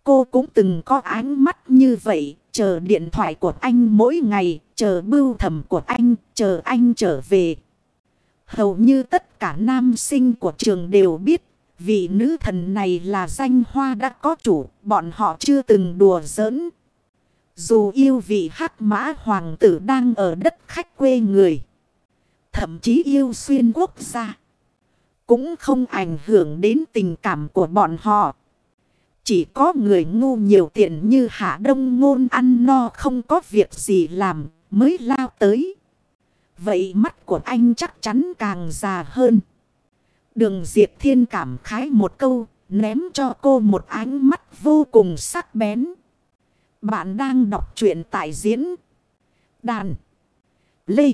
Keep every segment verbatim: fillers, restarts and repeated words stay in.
Cô cũng từng có ánh mắt như vậy, chờ điện thoại của anh mỗi ngày, chờ bưu thẩm của anh, chờ anh trở về. Hầu như tất cả nam sinh của trường đều biết, vị nữ thần này là danh hoa đã có chủ, bọn họ chưa từng đùa giỡn. Dù yêu vị hắc mã hoàng tử đang ở đất khách quê người, thậm chí yêu xuyên quốc gia, cũng không ảnh hưởng đến tình cảm của bọn họ. Chỉ có người ngu nhiều tiền như Hạ Đông Ngôn ăn no không có việc gì làm mới lao tới. Vậy mắt của anh chắc chắn càng già hơn. Đường Diệp Thiên cảm khái một câu, ném cho cô một ánh mắt vô cùng sắc bén. Bạn đang đọc truyện tại diễn đàn Lê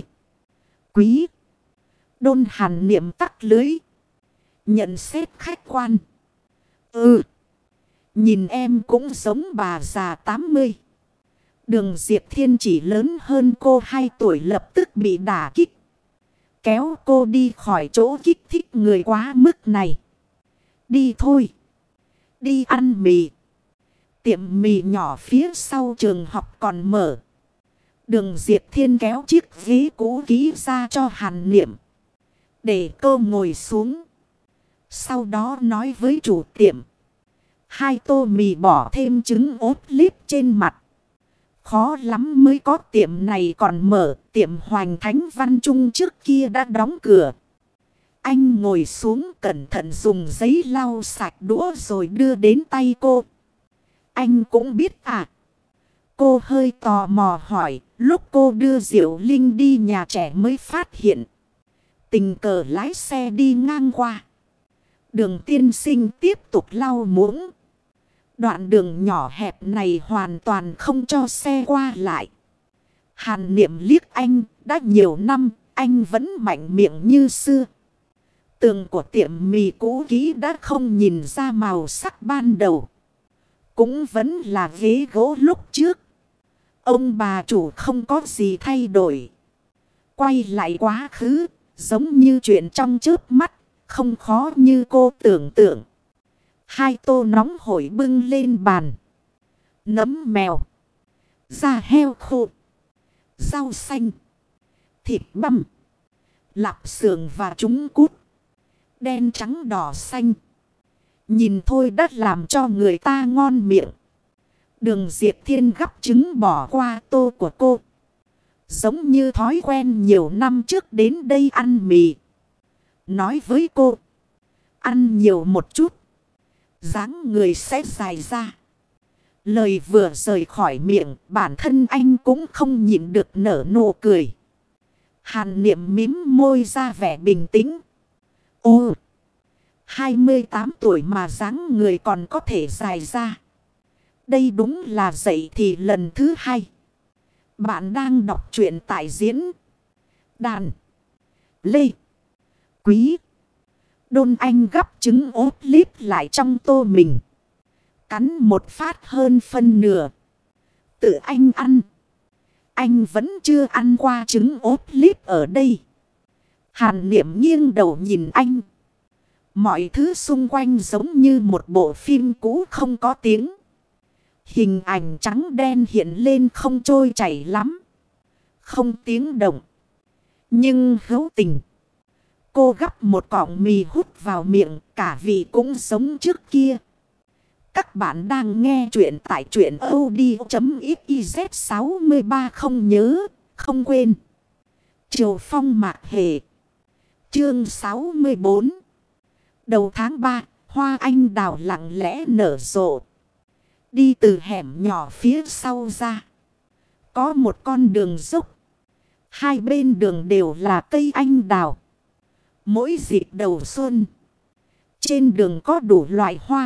Quý Đôn Hàn Niệm tắt lưới. Nhận xét khách quan. Ừ, nhìn em cũng giống bà già tám mươi. Đường Diệp Thiên chỉ lớn hơn cô hai tuổi lập tức bị đả kích. Kéo cô đi khỏi chỗ kích thích người quá mức này. Đi thôi. Đi ăn mì. Tiệm mì nhỏ phía sau trường học còn mở. Đường Diệp Thiên kéo chiếc ghế cũ kỹ ra cho Hàn Niệm, để cô ngồi xuống. Sau đó nói với chủ tiệm. Hai tô mì bỏ thêm trứng ốp lip trên mặt. Khó lắm mới có tiệm này còn mở. Tiệm Hoành Thánh Văn Trung trước kia đã đóng cửa. Anh ngồi xuống cẩn thận dùng giấy lau sạch đũa rồi đưa đến tay cô. Anh cũng biết à? Cô hơi tò mò hỏi. Lúc cô đưa Diệu Linh đi nhà trẻ mới phát hiện. Tình cờ lái xe đi ngang qua. Đường tiên sinh tiếp tục lau muỗng. Đoạn đường nhỏ hẹp này hoàn toàn không cho xe qua lại. Hàn Niệm liếc anh, đã nhiều năm, anh vẫn mạnh miệng như xưa. Tường của tiệm mì cũ kỹ đã không nhìn ra màu sắc ban đầu. Cũng vẫn là ghế gỗ lúc trước. Ông bà chủ không có gì thay đổi. Quay lại quá khứ, giống như chuyện trong chớp mắt, không khó như cô tưởng tượng. Hai tô nóng hổi bưng lên bàn. Nấm mèo, da heo khô, rau xanh, thịt băm, lạp xưởng và trứng cút. Đen trắng đỏ xanh. Nhìn thôi đã làm cho người ta ngon miệng. Đường Diệp Thiên gắp trứng bỏ qua tô của cô. Giống như thói quen nhiều năm trước đến đây ăn mì. Nói với cô. Ăn nhiều một chút. Dáng người sẽ dài ra. Lời vừa rời khỏi miệng. Bản thân anh cũng không nhịn được nở nụ cười. Hàn Niệm mím môi ra vẻ bình tĩnh. Ồ, hai mươi tám tuổi mà dáng người còn có thể dài ra. Đây đúng là dậy thì lần thứ hai. Bạn đang đọc truyện tại diễn đàn Lê Quý Đôn. Anh gắp trứng ốp lip lại trong tô mình. Cắn một phát hơn phân nửa. Tự anh ăn. Anh vẫn chưa ăn qua trứng ốp lip ở đây. Hàn Niệm nghiêng đầu nhìn anh. Mọi thứ xung quanh giống như một bộ phim cũ không có tiếng. Hình ảnh trắng đen hiện lên không trôi chảy lắm. Không tiếng động. Nhưng hữu tình. Cô gắp một cọng mì hút vào miệng. Cả vị cũng giống trước kia. Các bạn đang nghe chuyện tại truyện audio.xyz sáu ba. Không nhớ, không quên. Triều Phong Mạc Hề. Chương sáu mươi bốn. Đầu tháng ba, hoa anh đào lặng lẽ nở rộ. Đi từ hẻm nhỏ phía sau ra. Có một con đường dốc. Hai bên đường đều là cây anh đào. Mỗi dịp đầu xuân, trên đường có đủ loại hoa.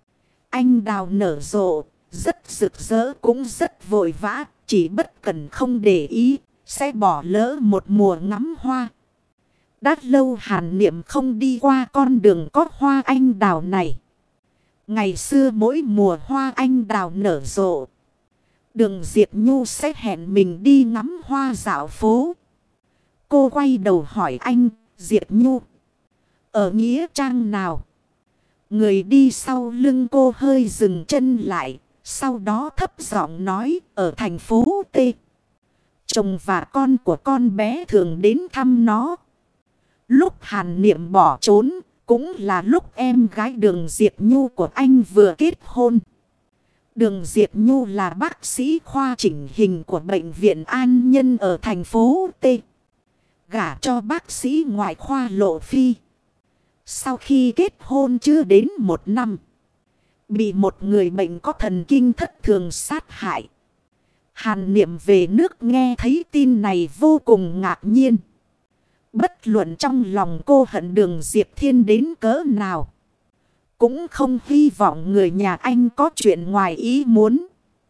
Anh đào nở rộ, rất rực rỡ cũng rất vội vã. Chỉ bất cần không để ý, sẽ bỏ lỡ một mùa ngắm hoa. Đã lâu Hàn Niệm không đi qua con đường có hoa anh đào này. Ngày xưa mỗi mùa hoa anh đào nở rộ, Đường Diệp Nhu sẽ hẹn mình đi ngắm hoa dạo phố. Cô quay đầu hỏi anh, Diệp Nhu, ở nghĩa trang nào? Người đi sau lưng cô hơi dừng chân lại. Sau đó thấp giọng nói ở thành phố T. Chồng và con của con bé thường đến thăm nó. Lúc Hàn Niệm bỏ trốn cũng là lúc em gái Đường Diệp Nhu của anh vừa kết hôn. Đường Diệp Nhu là bác sĩ khoa chỉnh hình của Bệnh viện An Nhân ở thành phố T. Gả cho bác sĩ ngoại khoa Lộ Phi. Sau khi kết hôn chưa đến một năm, bị một người bệnh có thần kinh thất thường sát hại. Hàn Niệm về nước nghe thấy tin này vô cùng ngạc nhiên. Bất luận trong lòng cô hận Đường Diệp Thiên đến cỡ nào, cũng không hy vọng người nhà anh có chuyện ngoài ý muốn.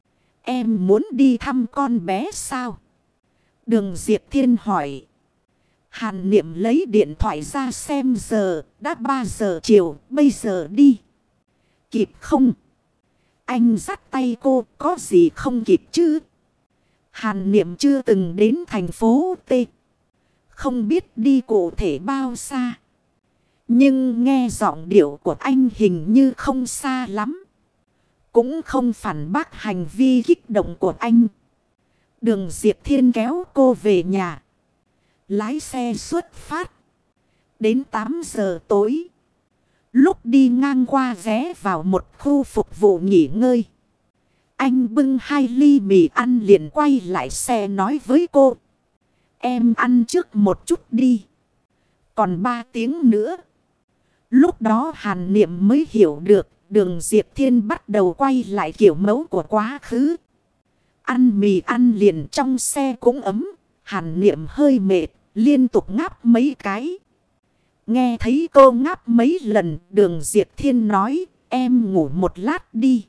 Em muốn đi thăm con bé sao? Đường Diệp Thiên hỏi. Hàn Niệm lấy điện thoại ra xem giờ, đã ba giờ chiều, bây giờ đi kịp không? Anh dắt tay cô, có gì không kịp chứ? Hàn Niệm chưa từng đến thành phố T, không biết đi cụ thể bao xa. Nhưng nghe giọng điệu của anh hình như không xa lắm. Cũng không phản bác hành vi kích động của anh. Đường Diệp Thiên kéo cô về nhà. Lái xe xuất phát. Đến tám giờ tối. Lúc đi ngang qua ghé vào một khu phục vụ nghỉ ngơi. Anh bưng hai ly mì ăn liền quay lại xe nói với cô. Em ăn trước một chút đi. Còn ba tiếng nữa. Lúc đó Hàn Niệm mới hiểu được Đường Diệp Thiên bắt đầu quay lại kiểu mẫu của quá khứ. Ăn mì ăn liền trong xe cũng ấm. Hàn Niệm hơi mệt, liên tục ngáp mấy cái. Nghe thấy cô ngáp mấy lần, Đường Diệp Thiên nói, em ngủ một lát đi.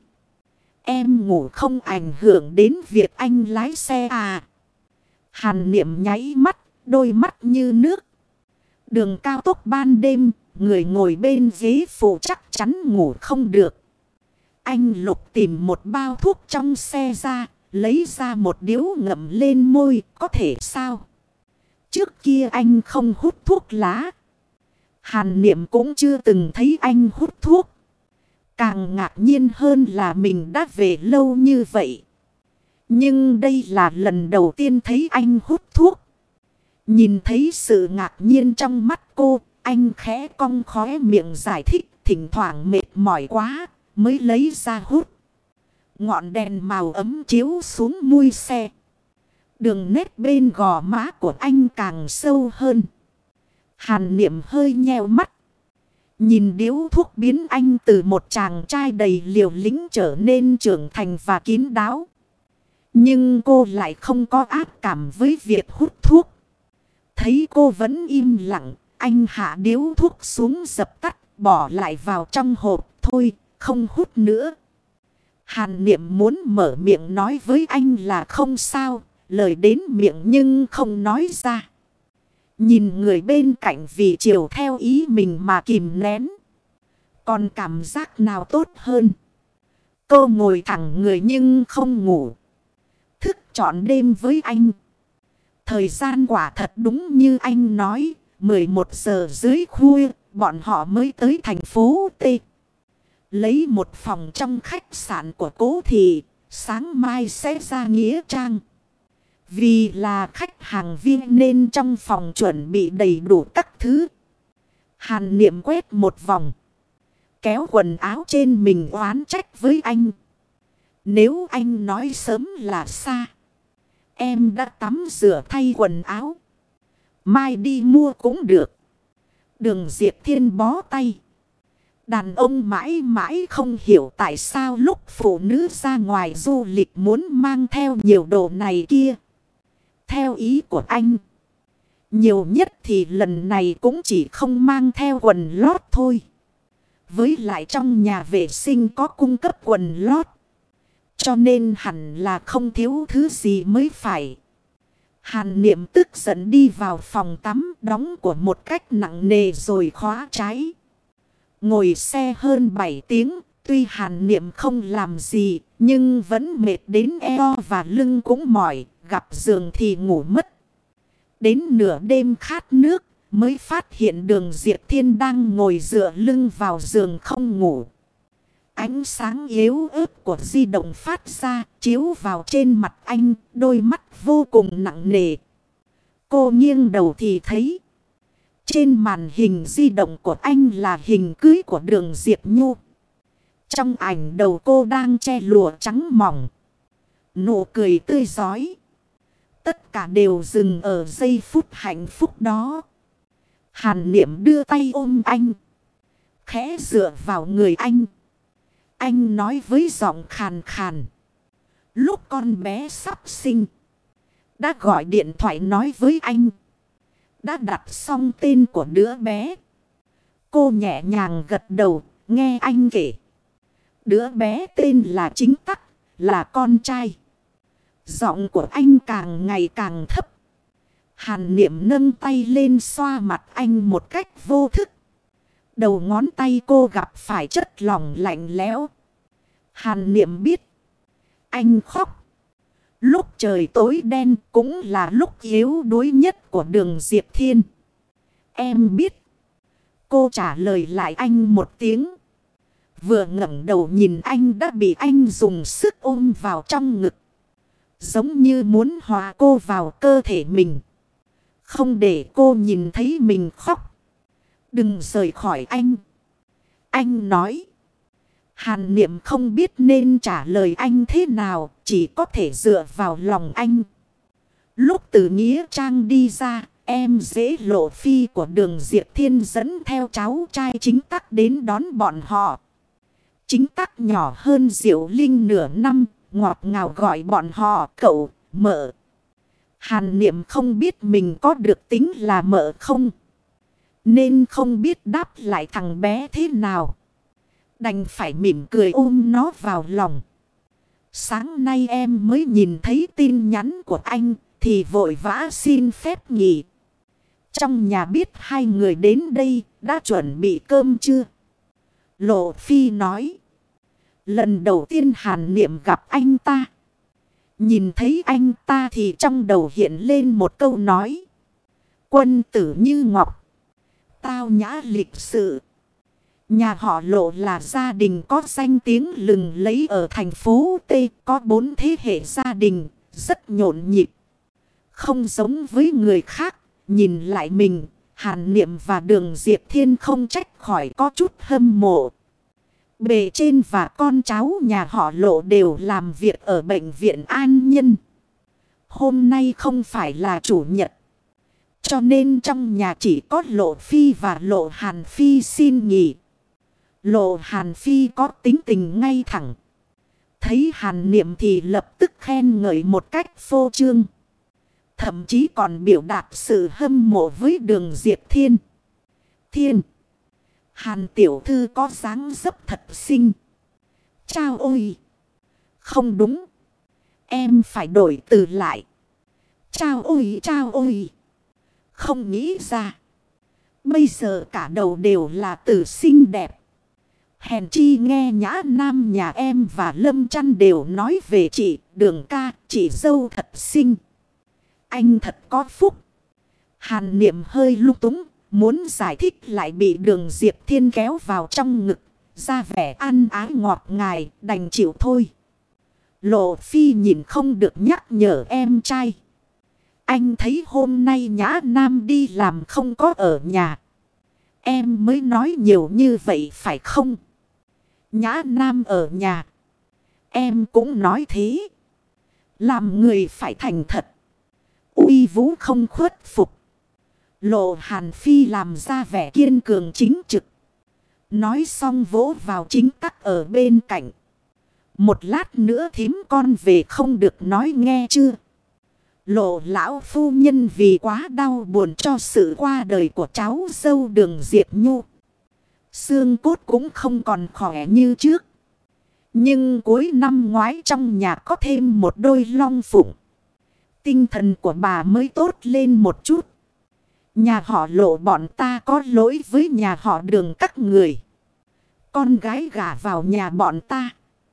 Em ngủ không ảnh hưởng đến việc anh lái xe à? Hàn Niệm nháy mắt, đôi mắt như nước. Đường cao tốc ban đêm, người ngồi bên ghế phụ chắc chắn ngủ không được. Anh Lục tìm một bao thuốc trong xe ra, lấy ra một điếu ngậm lên môi, có thể sao? Trước kia anh không hút thuốc lá. Hàn Niệm cũng chưa từng thấy anh hút thuốc. Càng ngạc nhiên hơn là mình đã về lâu như vậy. Nhưng đây là lần đầu tiên thấy anh hút thuốc. Nhìn thấy sự ngạc nhiên trong mắt cô, anh khẽ cong khóe miệng giải thích, thỉnh thoảng mệt mỏi quá mới lấy ra hút. Ngọn đèn màu ấm chiếu xuống mui xe. Đường nét bên gò má của anh càng sâu hơn. Hàn Niệm hơi nheo mắt. Nhìn điếu thuốc biến anh từ một chàng trai đầy liều lĩnh trở nên trưởng thành và kín đáo. Nhưng cô lại không có ác cảm với việc hút thuốc. Thấy cô vẫn im lặng, anh hạ điếu thuốc xuống dập tắt, bỏ lại vào trong hộp. Thôi, không hút nữa. Hàn Niệm muốn mở miệng nói với anh là không sao, lời đến miệng nhưng không nói ra. Nhìn người bên cạnh vì chiều theo ý mình mà kìm nén. Còn cảm giác nào tốt hơn? Cô ngồi thẳng người nhưng không ngủ. Thức trọn đêm với anh. Thời gian quả thật đúng như anh nói. mười một giờ dưới khuya, bọn họ mới tới thành phố T. Lấy một phòng trong khách sạn của Cố Thị, sáng mai sẽ ra Nghĩa Trang. Vì là khách hàng viên nên trong phòng chuẩn bị đầy đủ các thứ. Hàn Niệm quét một vòng. Kéo quần áo trên mình oán trách với anh. Nếu anh nói sớm là xa. Em đã tắm rửa thay quần áo. Mai đi mua cũng được. Đường Diệp Thiên bó tay. Đàn ông mãi mãi không hiểu tại sao lúc phụ nữ ra ngoài du lịch muốn mang theo nhiều đồ này kia. Theo ý của anh, nhiều nhất thì lần này cũng chỉ không mang theo quần lót thôi. Với lại trong nhà vệ sinh có cung cấp quần lót. Cho nên hẳn là không thiếu thứ gì mới phải. Hàn Niệm tức giận đi vào phòng tắm, đóng của một cách nặng nề rồi khóa trái. Ngồi xe hơn bảy tiếng, tuy Hàn Niệm không làm gì, nhưng vẫn mệt đến eo và lưng cũng mỏi, gặp giường thì ngủ mất. Đến nửa đêm khát nước, mới phát hiện Đường Diệp Thiên đang ngồi dựa lưng vào giường không ngủ. Ánh sáng yếu ớt của di động phát ra, chiếu vào trên mặt anh, đôi mắt vô cùng nặng nề. Cô nghiêng đầu thì thấy trên màn hình di động của anh là hình cưới của Đường Diệp Nhu. Trong ảnh đầu cô đang che lụa trắng mỏng, nụ cười tươi rói. Tất cả đều dừng ở giây phút hạnh phúc đó. Hàn Niệm đưa tay ôm anh, khẽ dựa vào người anh. Anh nói với giọng khàn khàn. Lúc con bé sắp sinh, đã gọi điện thoại nói với anh. Đã đặt xong tên của đứa bé. Cô nhẹ nhàng gật đầu, nghe anh kể. Đứa bé tên là Chính Tắc, là con trai. Giọng của anh càng ngày càng thấp. Hàn Niệm nâng tay lên xoa mặt anh một cách vô thức. Đầu ngón tay cô gặp phải chất lỏng lạnh lẽo. Hàn Niệm biết anh khóc. Lúc trời tối đen cũng là lúc yếu đuối nhất của Đường Diệp Thiên. Em biết. Cô trả lời lại anh một tiếng. Vừa ngẩng đầu nhìn anh đã bị anh dùng sức ôm vào trong ngực. Giống như muốn hòa cô vào cơ thể mình. Không để cô nhìn thấy mình khóc. Đừng rời khỏi anh. Anh nói. Hàn Niệm không biết nên trả lời anh thế nào. Chỉ có thể dựa vào lòng anh. Lúc từ Nghĩa Trang đi ra. Em dễ Lộ Phi của Đường Diệp Thiên dẫn theo cháu trai Chính Tắc đến đón bọn họ. Chính Tắc nhỏ hơn Diệu Linh nửa năm. Ngọt ngào gọi bọn họ cậu, mợ. Hàn Niệm không biết mình có được tính là mợ không. Nên không biết đáp lại thằng bé thế nào. Đành phải mỉm cười ôm nó vào lòng. Sáng nay em mới nhìn thấy tin nhắn của anh. Thì vội vã xin phép nghỉ. Trong nhà biết hai người đến đây. Đã chuẩn bị cơm chưa? Lộ Phi nói. Lần đầu tiên Hàn Niệm gặp anh ta. Nhìn thấy anh ta thì trong đầu hiện lên một câu nói. Quân tử như ngọc. Tao nhã lịch sự. Nhà họ Lộ là gia đình có danh tiếng lừng lẫy ở thành phố T. Có bốn thế hệ gia đình. Rất nhộn nhịp. Không giống với người khác. Nhìn lại mình. Hàn Niệm và Đường Diệp Thiên không trách khỏi có chút hâm mộ. Bề trên và con cháu nhà họ Lộ đều làm việc ở bệnh viện An Nhân. Hôm nay không phải là chủ nhật. Cho nên trong nhà chỉ có Lộ Phi và Lộ Hàn Phi xin nghỉ. Lộ Hàn Phi có tính tình ngay thẳng. Thấy Hàn Niệm thì lập tức khen ngợi một cách phô trương. Thậm chí còn biểu đạt sự hâm mộ với Đường Diệp Thiên. Thiên! Hàn tiểu thư có dáng dấp thật xinh. Chao ôi! Không đúng. Em phải đổi từ lại. Chao ôi! Chao ôi! Không nghĩ ra. Bây giờ cả đầu đều là từ xinh đẹp. Hèn chi nghe Nhã Nam nhà em và Lâm Chăn đều nói về chị Đường ca, chị dâu thật xinh. Anh thật có phúc. Hàn Niệm hơi lung túng. Muốn giải thích lại bị Đường Diệp Thiên kéo vào trong ngực. Ra vẻ ăn ái ngọt ngài đành chịu thôi. Lộ Phi nhìn không được nhắc nhở em trai. Anh thấy hôm nay Nhã Nam đi làm không có ở nhà. Em mới nói nhiều như vậy phải không? Nhã Nam ở nhà. Em cũng nói thế. Làm người phải thành thật. Uy vũ không khuất phục. Lộ Hàn Phi làm ra vẻ kiên cường chính trực. Nói xong vỗ vào Chính Tắc ở bên cạnh. Một lát nữa thím con về không được nói nghe chưa? Lộ lão phu nhân vì quá đau buồn cho sự qua đời của cháu dâu Đường Diệp Nhu. Xương cốt cũng không còn khỏe như trước. Nhưng cuối năm ngoái trong nhà có thêm một đôi long phụng. Tinh thần của bà mới tốt lên một chút. Nhà họ Lộ bọn ta có lỗi với nhà họ Đường các người. Con gái gả vào nhà bọn ta.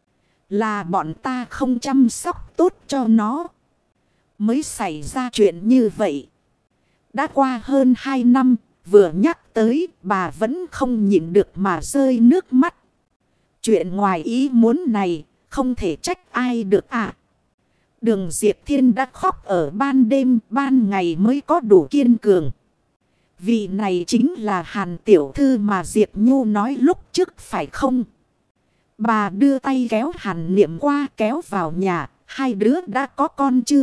Là bọn ta không chăm sóc tốt cho nó. Mới xảy ra chuyện như vậy. Đã qua hơn hai năm, vừa nhắc tới bà vẫn không nhịn được mà rơi nước mắt. Chuyện ngoài ý muốn này không thể trách ai được à. Đường Diệp Thiên đã khóc ở ban đêm, ban ngày mới có đủ kiên cường. Vị này chính là Hàn tiểu thư mà Diệp Nhu nói lúc trước phải không? Bà đưa tay kéo Hàn Niệm qua, kéo vào nhà. Hai đứa đã có con chưa?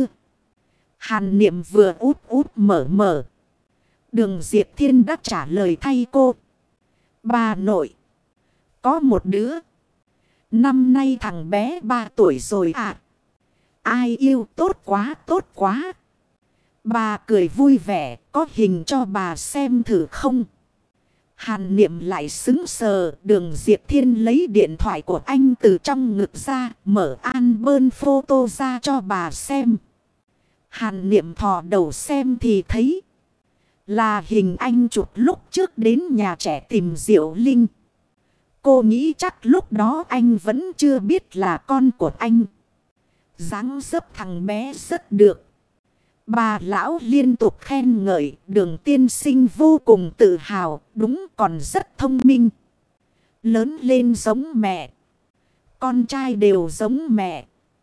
Hàn Niệm vừa út út mở mở. Đường Diệp Thiên đã trả lời thay cô. Bà nội. Có một đứa. Năm nay thằng bé ba tuổi rồi à. Ai yêu, tốt quá tốt quá. Bà cười vui vẻ. Có hình cho bà xem thử không? Hàn Niệm lại sững sờ. Đường Diệp Thiên lấy điện thoại của anh từ trong ngực ra. Mở album photo ra cho bà xem. Hàn Niệm thò đầu xem thì thấy. Là hình anh chụp lúc trước đến nhà trẻ tìm Diệu Linh. Cô nghĩ chắc lúc đó anh vẫn chưa biết là con của anh. Dáng dấp thằng bé rất được. Bà lão liên tục khen ngợi. Đường tiên sinh vô cùng tự hào. Đúng, còn rất thông minh. Lớn lên giống mẹ. Con trai đều giống mẹ.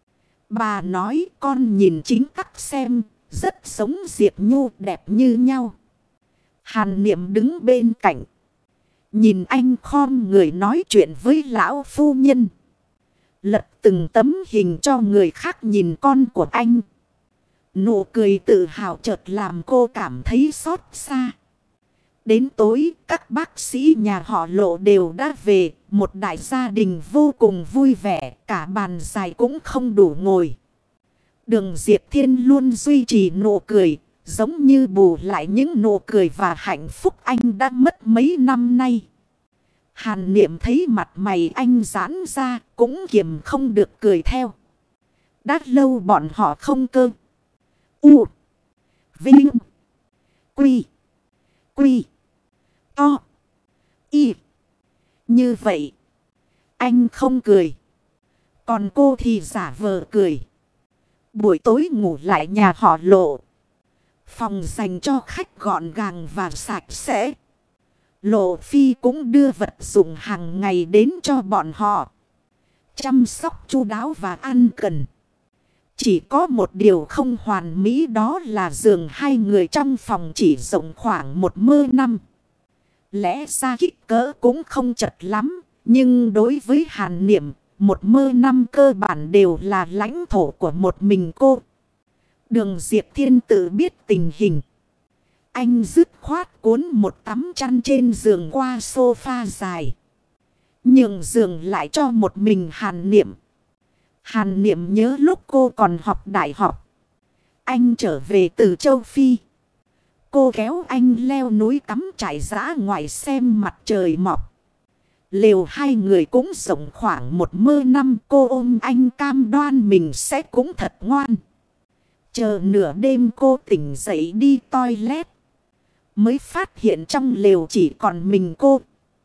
Bà nói con nhìn chính tắc xem. Rất giống Diệp Nhu, đẹp như nhau. Hàn Niệm đứng bên cạnh. Nhìn anh khom người nói chuyện với lão phu nhân. Lật từng tấm hình cho người khác nhìn con của anh. Nụ cười tự hào chợt làm cô cảm thấy xót xa. Đến tối các bác sĩ nhà họ Lộ đều đã về. Một đại gia đình vô cùng vui vẻ. Cả bàn dài cũng không đủ ngồi. Đường Diệp Thiên luôn duy trì nụ cười. Giống như bù lại những nụ cười và hạnh phúc anh đã mất mấy năm nay. Hàn Niệm thấy mặt mày anh giãn ra cũng kiềm không được cười theo. Đã lâu bọn họ không cơ. U. Vinh. Quy. Quy. To. Y. Như vậy. Anh không cười. Còn cô thì giả vờ cười. Buổi tối ngủ lại nhà họ Lộ. Phòng dành cho khách gọn gàng và sạch sẽ. Lộ Phi cũng đưa vật dụng hàng ngày đến cho bọn họ. Chăm sóc chu đáo và ăn cần. Chỉ có một điều không hoàn mỹ, đó là giường hai người trong phòng chỉ rộng khoảng một mơ năm. Lẽ ra kích cỡ cũng không chật lắm. Nhưng đối với Hàn Niệm, một mơ năm cơ bản đều là lãnh thổ của một mình cô. Đường Diệp Thiên tự biết tình hình. Anh dứt khoát cuốn một tấm chăn trên giường qua sofa dài. Nhường giường lại cho một mình Hàn Niệm. Hàn Niệm nhớ lúc cô còn học đại học. Anh trở về từ châu Phi. Cô kéo anh leo núi cắm trại dã ngoại xem mặt trời mọc. Lều hai người cũng rộng khoảng một mơ năm. Cô ôm anh cam đoan mình sẽ cũng thật ngoan. Chờ nửa đêm cô tỉnh dậy đi toilet. Mới phát hiện trong lều chỉ còn mình cô.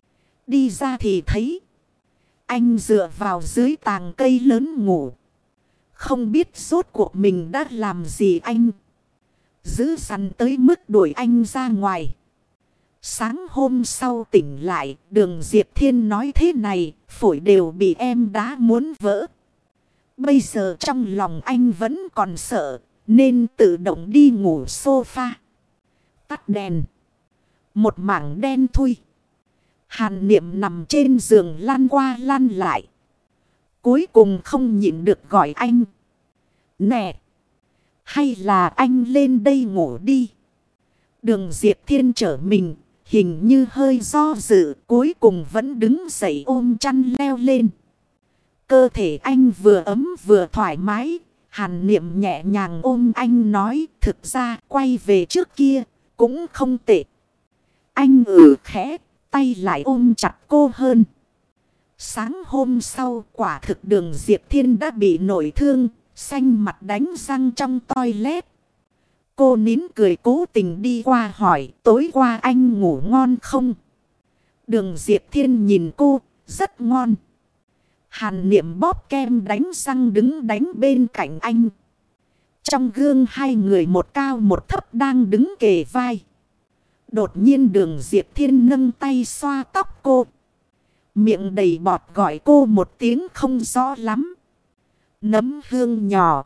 Đi ra thì thấy anh dựa vào dưới tàng cây lớn ngủ. Không biết rốt cuộc mình đã làm gì anh. Giữ sẵn tới mức đuổi anh ra ngoài. Sáng hôm sau tỉnh lại, Đường Diệp Thiên nói thế này, phổi đều bị em đá muốn vỡ. Bây giờ trong lòng anh vẫn còn sợ, nên tự động đi ngủ sofa. Tắt đèn. Một mảng đen thui. Hàn Niệm nằm trên giường lăn qua lăn lại. Cuối cùng không nhịn được gọi anh. Nè! Hay là anh lên đây ngủ đi. Đường Diệp Thiên trở mình, hình như hơi do dự, cuối cùng vẫn đứng dậy ôm chăn leo lên. Cơ thể anh vừa ấm vừa thoải mái. Hàn Niệm nhẹ nhàng ôm anh nói, thực ra quay về trước kia cũng không tệ. Anh ừ khẽ, tay lại ôm chặt cô hơn. Sáng hôm sau, quả thực Đường Diệp Thiên đã bị nổi thương, xanh mặt đánh răng trong toilet. Cô nín cười cố tình đi qua hỏi, tối qua anh ngủ ngon không? Đường Diệp Thiên nhìn cô, rất ngon. Hàn Niệm bóp kem đánh răng đứng đánh bên cạnh anh. Trong gương hai người một cao một thấp đang đứng kề vai. Đột nhiên Đường Diệp Thiên nâng tay xoa tóc cô. Miệng đầy bọt gọi cô một tiếng không rõ lắm. Nấm hương nhỏ.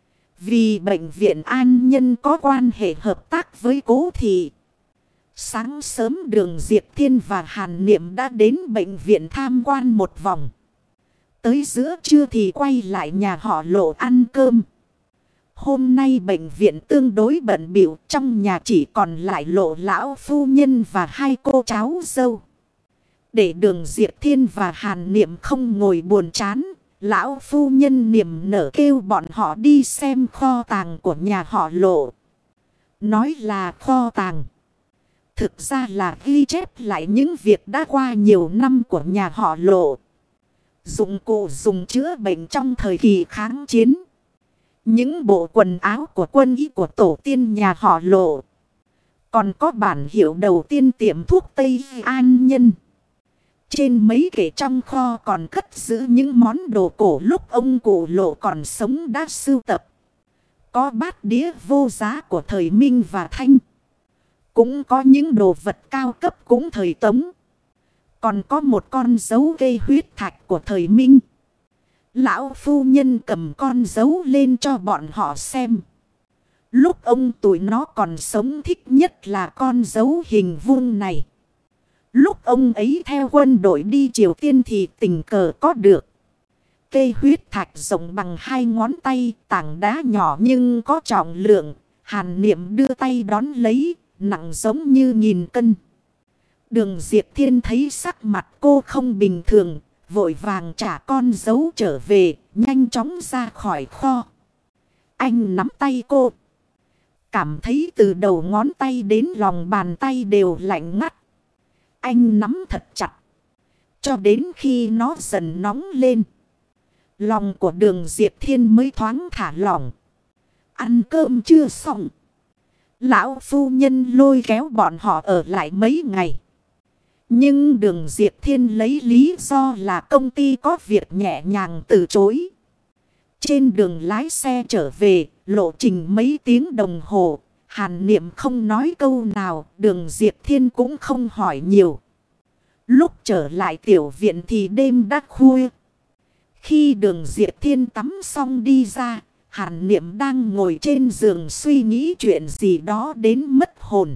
Vì bệnh viện An Nhân có quan hệ hợp tác với Cố Thị. Sáng sớm Đường Diệp Thiên và Hàn Niệm đã đến bệnh viện tham quan một vòng. Tới giữa trưa thì quay lại nhà họ Lộ ăn cơm. Hôm nay bệnh viện tương đối bận bịu, trong nhà chỉ còn lại Lộ lão phu nhân và hai cô cháu dâu. Để Đường Diệp Thiên và Hàn Niệm không ngồi buồn chán, lão phu nhân niềm nở kêu bọn họ đi xem kho tàng của nhà họ Lộ. Nói là kho tàng, thực ra là ghi chép lại những việc đã qua nhiều năm của nhà họ Lộ. Dụng cụ dùng chữa bệnh trong thời kỳ kháng chiến. Những bộ quần áo của quân y của tổ tiên nhà họ Lộ. Còn có bản hiệu đầu tiên tiệm thuốc Tây An Nhân. Trên mấy kệ trong kho còn cất giữ những món đồ cổ lúc ông cụ Lộ còn sống đã sưu tập. Có bát đĩa vô giá của thời Minh và Thanh. Cũng có những đồ vật cao cấp cũng thời Tống. Còn có một con dấu cây huyết thạch của thời Minh. Lão phu nhân cầm con dấu lên cho bọn họ xem. Lúc ông tụi nó còn sống thích nhất là con dấu hình vuông này. Lúc ông ấy theo quân đội đi Triều Tiên thì tình cờ có được. Cây huyết thạch rộng bằng hai ngón tay, tảng đá nhỏ nhưng có trọng lượng. Hàn Niệm đưa tay đón lấy, nặng giống như nghìn cân. Đường Diệp Thiên thấy sắc mặt cô không bình thường, vội vàng trả con dấu trở về, nhanh chóng ra khỏi kho. Anh nắm tay cô. Cảm thấy từ đầu ngón tay đến lòng bàn tay đều lạnh ngắt. Anh nắm thật chặt. Cho đến khi nó dần nóng lên. Lòng của Đường Diệp Thiên mới thoáng thả lỏng. Ăn cơm chưa xong. Lão phu nhân lôi kéo bọn họ ở lại mấy ngày. Nhưng Đường Diệp Thiên lấy lý do là công ty có việc nhẹ nhàng từ chối. Trên đường lái xe trở về, lộ trình mấy tiếng đồng hồ. Hàn Niệm không nói câu nào, Đường Diệp Thiên cũng không hỏi nhiều. Lúc trở lại tiểu viện thì đêm đã khuya. Khi Đường Diệp Thiên tắm xong đi ra, Hàn Niệm đang ngồi trên giường suy nghĩ chuyện gì đó đến mất hồn.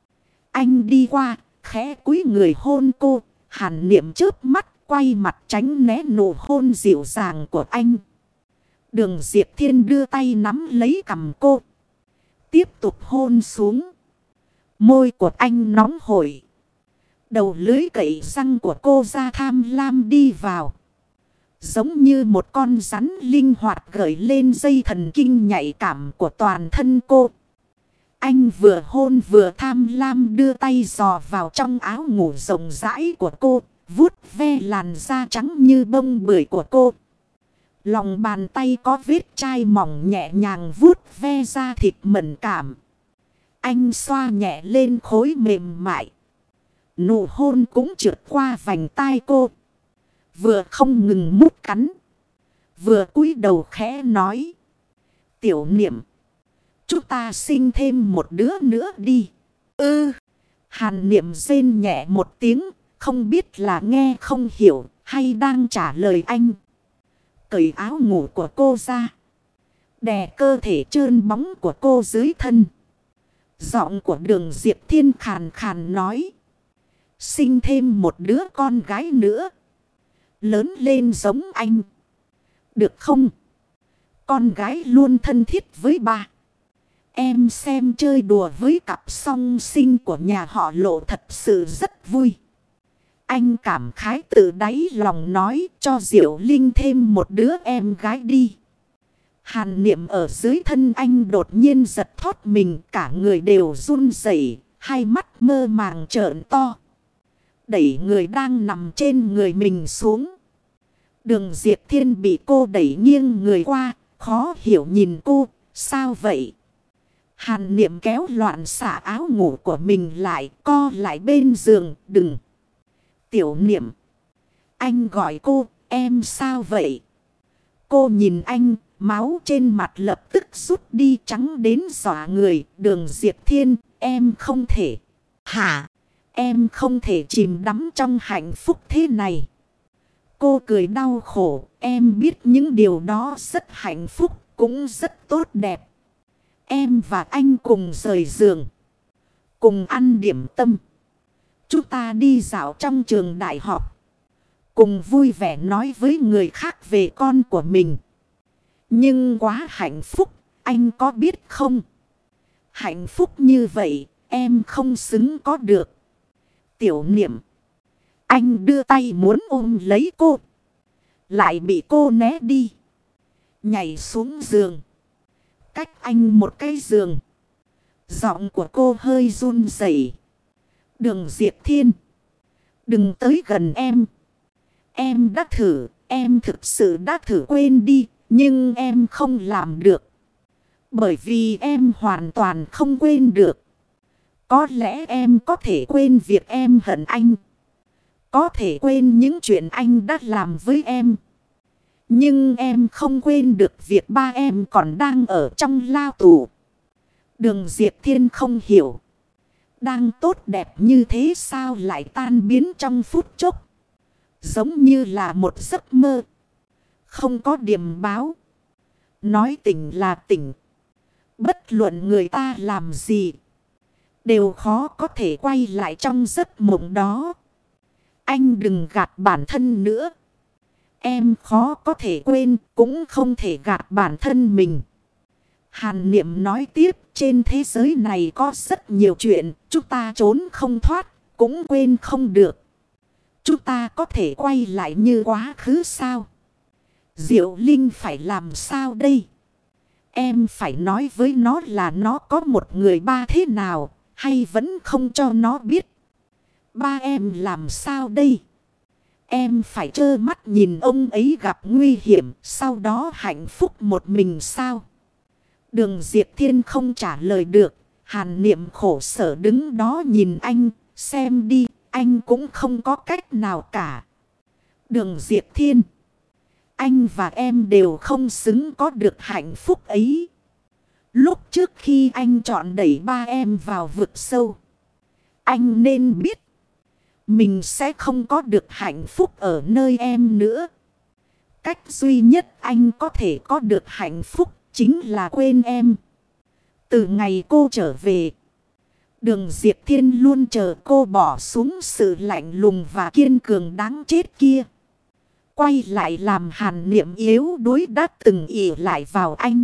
Anh đi qua, khẽ cúi người hôn cô. Hàn Niệm chớp mắt quay mặt tránh né nụ hôn dịu dàng của anh. Đường Diệp Thiên đưa tay nắm lấy cằm cô. Tiếp tục hôn xuống. Môi của anh nóng hổi. Đầu lưỡi cậy răng của cô ra tham lam đi vào. Giống như một con rắn linh hoạt gợi lên dây thần kinh nhạy cảm của toàn thân cô. Anh vừa hôn vừa tham lam đưa tay dò vào trong áo ngủ rộng rãi của cô. Vuốt ve làn da trắng như bông bưởi của cô. Lòng bàn tay có vết chai mỏng nhẹ nhàng vuốt ve da thịt mẫn cảm. Anh xoa nhẹ lên khối mềm mại. Nụ hôn cũng trượt qua vành tai cô. Vừa không ngừng mút cắn. Vừa cúi đầu khẽ nói. Tiểu Niệm. Chúng ta sinh thêm một đứa nữa đi. Ừ. Hàn Niệm rên nhẹ một tiếng. Không biết là nghe không hiểu hay đang trả lời anh. Cởi áo ngủ của cô ra. Đè cơ thể trơn bóng của cô dưới thân. Giọng của Đường Diệp Thiên khàn khàn nói. Sinh thêm một đứa con gái nữa. Lớn lên giống anh. Được không? Con gái luôn thân thiết với ba. Em xem chơi đùa với cặp song sinh của nhà họ Lộ thật sự rất vui. Anh cảm khái từ đáy lòng nói cho Diệu Linh thêm một đứa em gái đi. Hàn Niệm ở dưới thân anh đột nhiên giật thót mình, cả người đều run rẩy, hai mắt mơ màng trợn to. Đẩy người đang nằm trên người mình xuống. Đường Diệp Thiên bị cô đẩy nghiêng người qua, khó hiểu nhìn cô, sao vậy? Hàn Niệm kéo loạn xả áo ngủ của mình lại, co lại bên giường, đừng. Tiểu Niệm. Anh gọi cô, em sao vậy? Cô nhìn anh, máu trên mặt lập tức rút đi trắng đến dọa người. Đường Diệp Thiên, em không thể. Hả? Em không thể chìm đắm trong hạnh phúc thế này. Cô cười đau khổ. Em biết những điều đó rất hạnh phúc, cũng rất tốt đẹp. Em và anh cùng rời giường, cùng ăn điểm tâm. Chúng ta đi dạo trong trường đại học, cùng vui vẻ nói với người khác về con của mình. Nhưng quá hạnh phúc, anh có biết không? Hạnh phúc như vậy, em không xứng có được. Tiểu Niệm. Anh đưa tay muốn ôm lấy cô, lại bị cô né đi. Nhảy xuống giường, cách anh một cái giường. Giọng của cô hơi run rẩy. Đường Diệp Thiên, đừng tới gần em. Em đã thử, em thực sự đã thử quên đi, nhưng em không làm được. Bởi vì em hoàn toàn không quên được. Có lẽ em có thể quên việc em hận anh, có thể quên những chuyện anh đã làm với em. Nhưng em không quên được việc ba em còn đang ở trong lao tù. Đường Diệp Thiên không hiểu. Đang tốt đẹp như thế sao lại tan biến trong phút chốc. Giống như là một giấc mơ, không có điểm báo. Nói tỉnh là tỉnh. Bất luận người ta làm gì, đều khó có thể quay lại trong giấc mộng đó. Anh đừng gạt bản thân nữa. Em khó có thể quên, cũng không thể gạt bản thân mình. Hàn Niệm nói tiếp, trên thế giới này có rất nhiều chuyện chúng ta trốn không thoát, cũng quên không được. Chúng ta có thể quay lại như quá khứ sao? Diệu Linh phải làm sao đây? Em phải nói với nó là nó có một người ba thế nào, hay vẫn không cho nó biết? Ba em làm sao đây? Em phải trơ mắt nhìn ông ấy gặp nguy hiểm, sau đó hạnh phúc một mình sao? Đường Diệp Thiên không trả lời được. Hàn Niệm khổ sở đứng đó nhìn anh. Xem đi, anh cũng không có cách nào cả. Đường Diệp Thiên, anh và em đều không xứng có được hạnh phúc ấy. Lúc trước khi anh chọn đẩy ba em vào vực sâu, anh nên biết mình sẽ không có được hạnh phúc ở nơi em nữa. Cách duy nhất anh có thể có được hạnh phúc chính là quên em. Từ ngày cô trở về, Đường Diệp Thiên luôn chờ cô bỏ xuống sự lạnh lùng và kiên cường đáng chết kia, quay lại làm Hàn Niệm yếu đuối đã từng ỷ lại vào anh.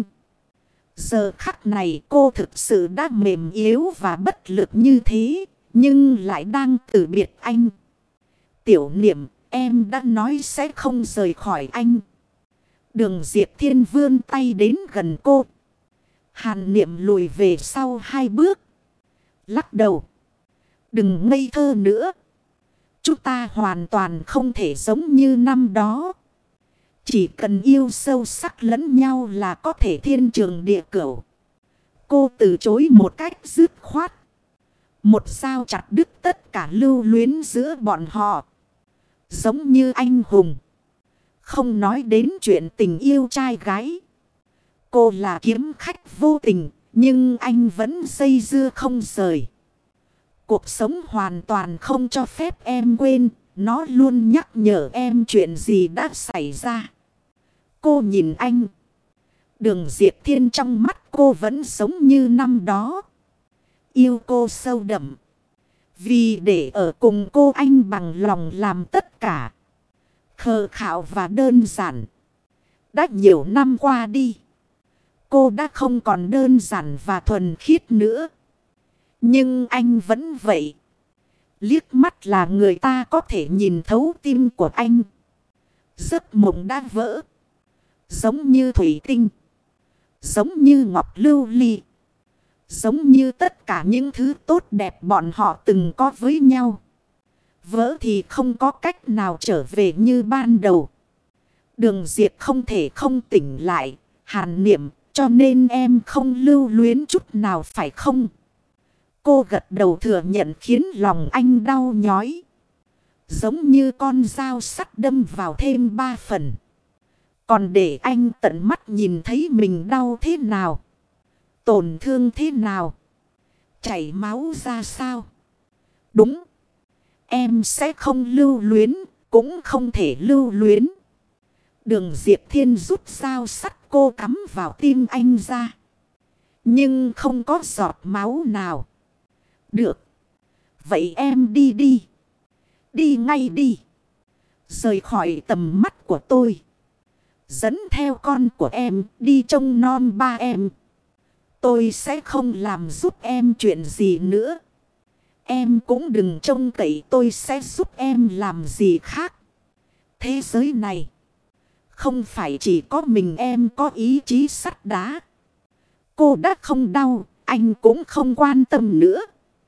Giờ khắc này cô thực sự đã mềm yếu và bất lực như thế, nhưng lại đang từ biệt anh. Tiểu Niệm, em đã nói sẽ không rời khỏi anh. Đường Diệp Thiên vươn tay đến gần cô. Hàn Niệm lùi về sau hai bước, lắc đầu. Đừng ngây thơ nữa. Chúng ta hoàn toàn không thể giống như năm đó. Chỉ cần yêu sâu sắc lẫn nhau là có thể thiên trường địa cửu. Cô từ chối một cách dứt khoát. Một dao chặt đứt tất cả lưu luyến giữa bọn họ. Giống như anh hùng. Không nói đến chuyện tình yêu trai gái. Cô là kiếm khách vô tình, nhưng anh vẫn dây dưa không rời. Cuộc sống hoàn toàn không cho phép em quên. Nó luôn nhắc nhở em chuyện gì đã xảy ra. Cô nhìn anh. Đường Diệp Thiên trong mắt cô vẫn giống như năm đó. Yêu cô sâu đậm. Vì để ở cùng cô anh bằng lòng làm tất cả. Khờ khạo và đơn giản. Đã nhiều năm qua đi, cô đã không còn đơn giản và thuần khiết nữa. Nhưng anh vẫn vậy. Liếc mắt là người ta có thể nhìn thấu tim của anh. Giấc mộng đã vỡ. Giống như thủy tinh. Giống như ngọc lưu ly. Giống như tất cả những thứ tốt đẹp bọn họ từng có với nhau. Vỡ thì không có cách nào trở về như ban đầu. Đường Diệp không thể không tỉnh lại. Hàn Niệm, cho nên em không lưu luyến chút nào phải không? Cô gật đầu thừa nhận khiến lòng anh đau nhói. Giống như con dao sắt đâm vào thêm ba phần. Còn để anh tận mắt nhìn thấy mình đau thế nào. Tổn thương thế nào. Chảy máu ra sao. Đúng. Em sẽ không lưu luyến. Cũng không thể lưu luyến. Đường Diệp Thiên rút dao sắt cô cắm vào tim anh ra. Nhưng không có giọt máu nào. Được. Vậy em đi đi. Đi ngay đi. Rời khỏi tầm mắt của tôi. Dẫn theo con của em đi trông nom ba em. Tôi sẽ không làm giúp em chuyện gì nữa. Em cũng đừng trông cậy tôi sẽ giúp em làm gì khác. Thế giới này không phải chỉ có mình em có ý chí sắt đá. Cô đã không đau, anh cũng không quan tâm nữa.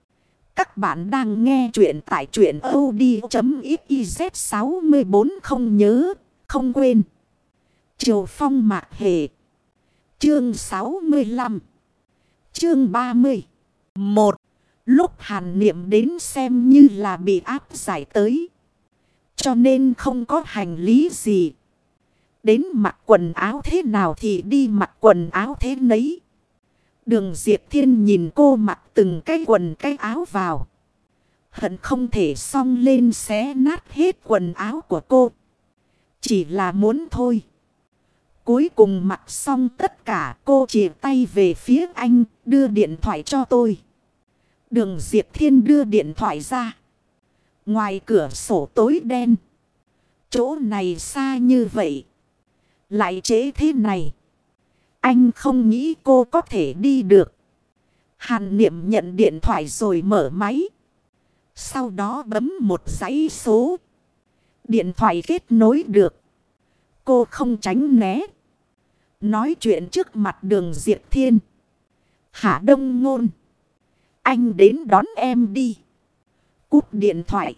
Các bạn đang nghe chuyện tại truyện audio chấm xyz sáu bốn không nhớ, không quên. Triều Phong Mạc Hề. Chương sáu mươi lăm. Chương ba mươi. Một. Lúc Hàn Niệm đến xem như là bị áp giải tới. Cho nên không có hành lý gì. Đến mặc quần áo thế nào thì đi mặc quần áo thế nấy. Đường Diệp Thiên nhìn cô mặc từng cái quần cái áo vào. Hận không thể xong lên xé nát hết quần áo của cô. Chỉ là muốn thôi. Cuối cùng mặc xong tất cả, cô chìa tay về phía anh, đưa điện thoại cho tôi. Đường Diệp Thiên đưa điện thoại ra. Ngoài cửa sổ tối đen. Chỗ này xa như vậy. Lại trễ thế này. Anh không nghĩ cô có thể đi được. Hàn Niệm nhận điện thoại rồi mở máy. Sau đó bấm một dãy số. Điện thoại kết nối được. Cô không tránh né. Nói chuyện trước mặt Đường Diệp Thiên. Hạ Đông Ngôn. Anh đến đón em đi. Cúp điện thoại.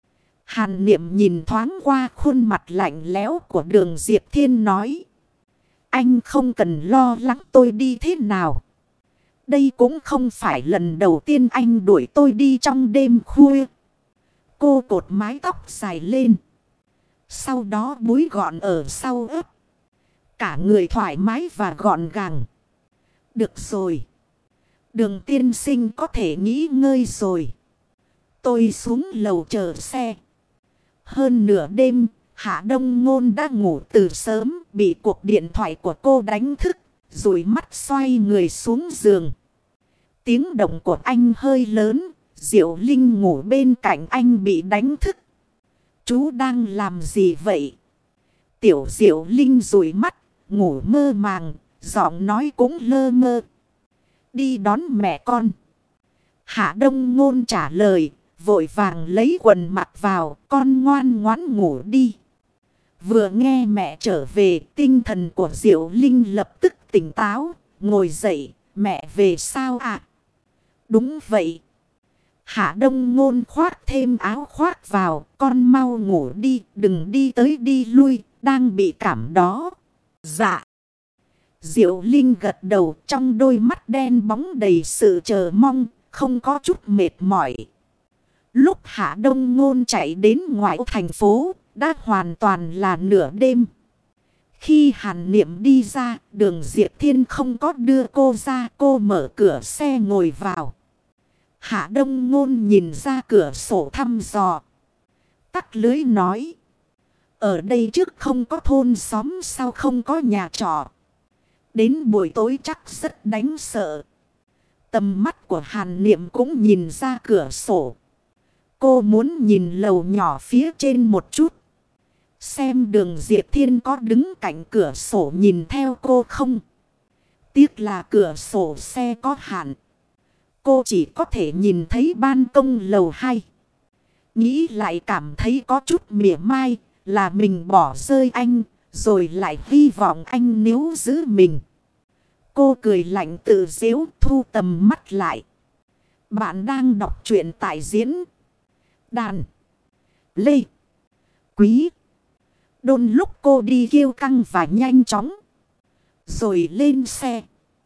Hàn Niệm nhìn thoáng qua khuôn mặt lạnh lẽo của Đường Diệp Thiên nói. Anh không cần lo lắng tôi đi thế nào. Đây cũng không phải lần đầu tiên anh đuổi tôi đi trong đêm khuya. Cô cột mái tóc dài lên. Sau đó búi gọn ở sau ớt. Cả người thoải mái và gọn gàng. Được rồi. Đường tiên sinh có thể nghỉ ngơi rồi. Tôi xuống lầu chờ xe. Hơn nửa đêm, Hạ Đông Ngôn đã ngủ từ sớm, bị cuộc điện thoại của cô đánh thức, rồi mắt xoay người xuống giường. Tiếng động của anh hơi lớn, Diệu Linh ngủ bên cạnh anh bị đánh thức. Chú đang làm gì vậy? Tiểu Diệu Linh dụi mắt, ngủ mơ màng, giọng nói cũng lơ mơ. Đi đón mẹ con. Hạ Đông Ngôn trả lời, vội vàng lấy quần mặc vào, con ngoan ngoãn ngủ đi. Vừa nghe mẹ trở về, tinh thần của Diệu Linh lập tức tỉnh táo, ngồi dậy, mẹ về sao ạ? À? Đúng vậy. Hạ Đông Ngôn khoác thêm áo khoác vào, con mau ngủ đi, đừng đi tới đi lui, đang bị cảm đó. Dạ. Diệu Linh gật đầu, trong đôi mắt đen bóng đầy sự chờ mong, không có chút mệt mỏi. Lúc Hạ Đông Ngôn chạy đến ngoại thành phố, đã hoàn toàn là nửa đêm. Khi Hàn Niệm đi ra, Đường Diệp Thiên không có đưa cô ra, cô mở cửa xe ngồi vào. Hạ Đông Ngôn nhìn ra cửa sổ thăm dò. Tắt lưới nói. Ở đây trước không có thôn xóm, sao không có nhà trọ. Đến buổi tối chắc rất đáng sợ. Tầm mắt của Hàn Niệm cũng nhìn ra cửa sổ. Cô muốn nhìn lầu nhỏ phía trên một chút. Xem Đường Diệp Thiên có đứng cạnh cửa sổ nhìn theo cô không. Tiếc là cửa sổ xe có hạn. Cô chỉ có thể nhìn thấy ban công lầu hai. Nghĩ lại cảm thấy có chút mỉa mai là mình bỏ rơi anh. Rồi lại hy vọng anh níu giữ mình. Cô cười lạnh tự giễu, thu tầm mắt lại. Bạn đang đọc truyện tại diễn Đàn Lê Quý Đôn. Lúc cô đi kiêu căng và nhanh chóng rồi lên xe.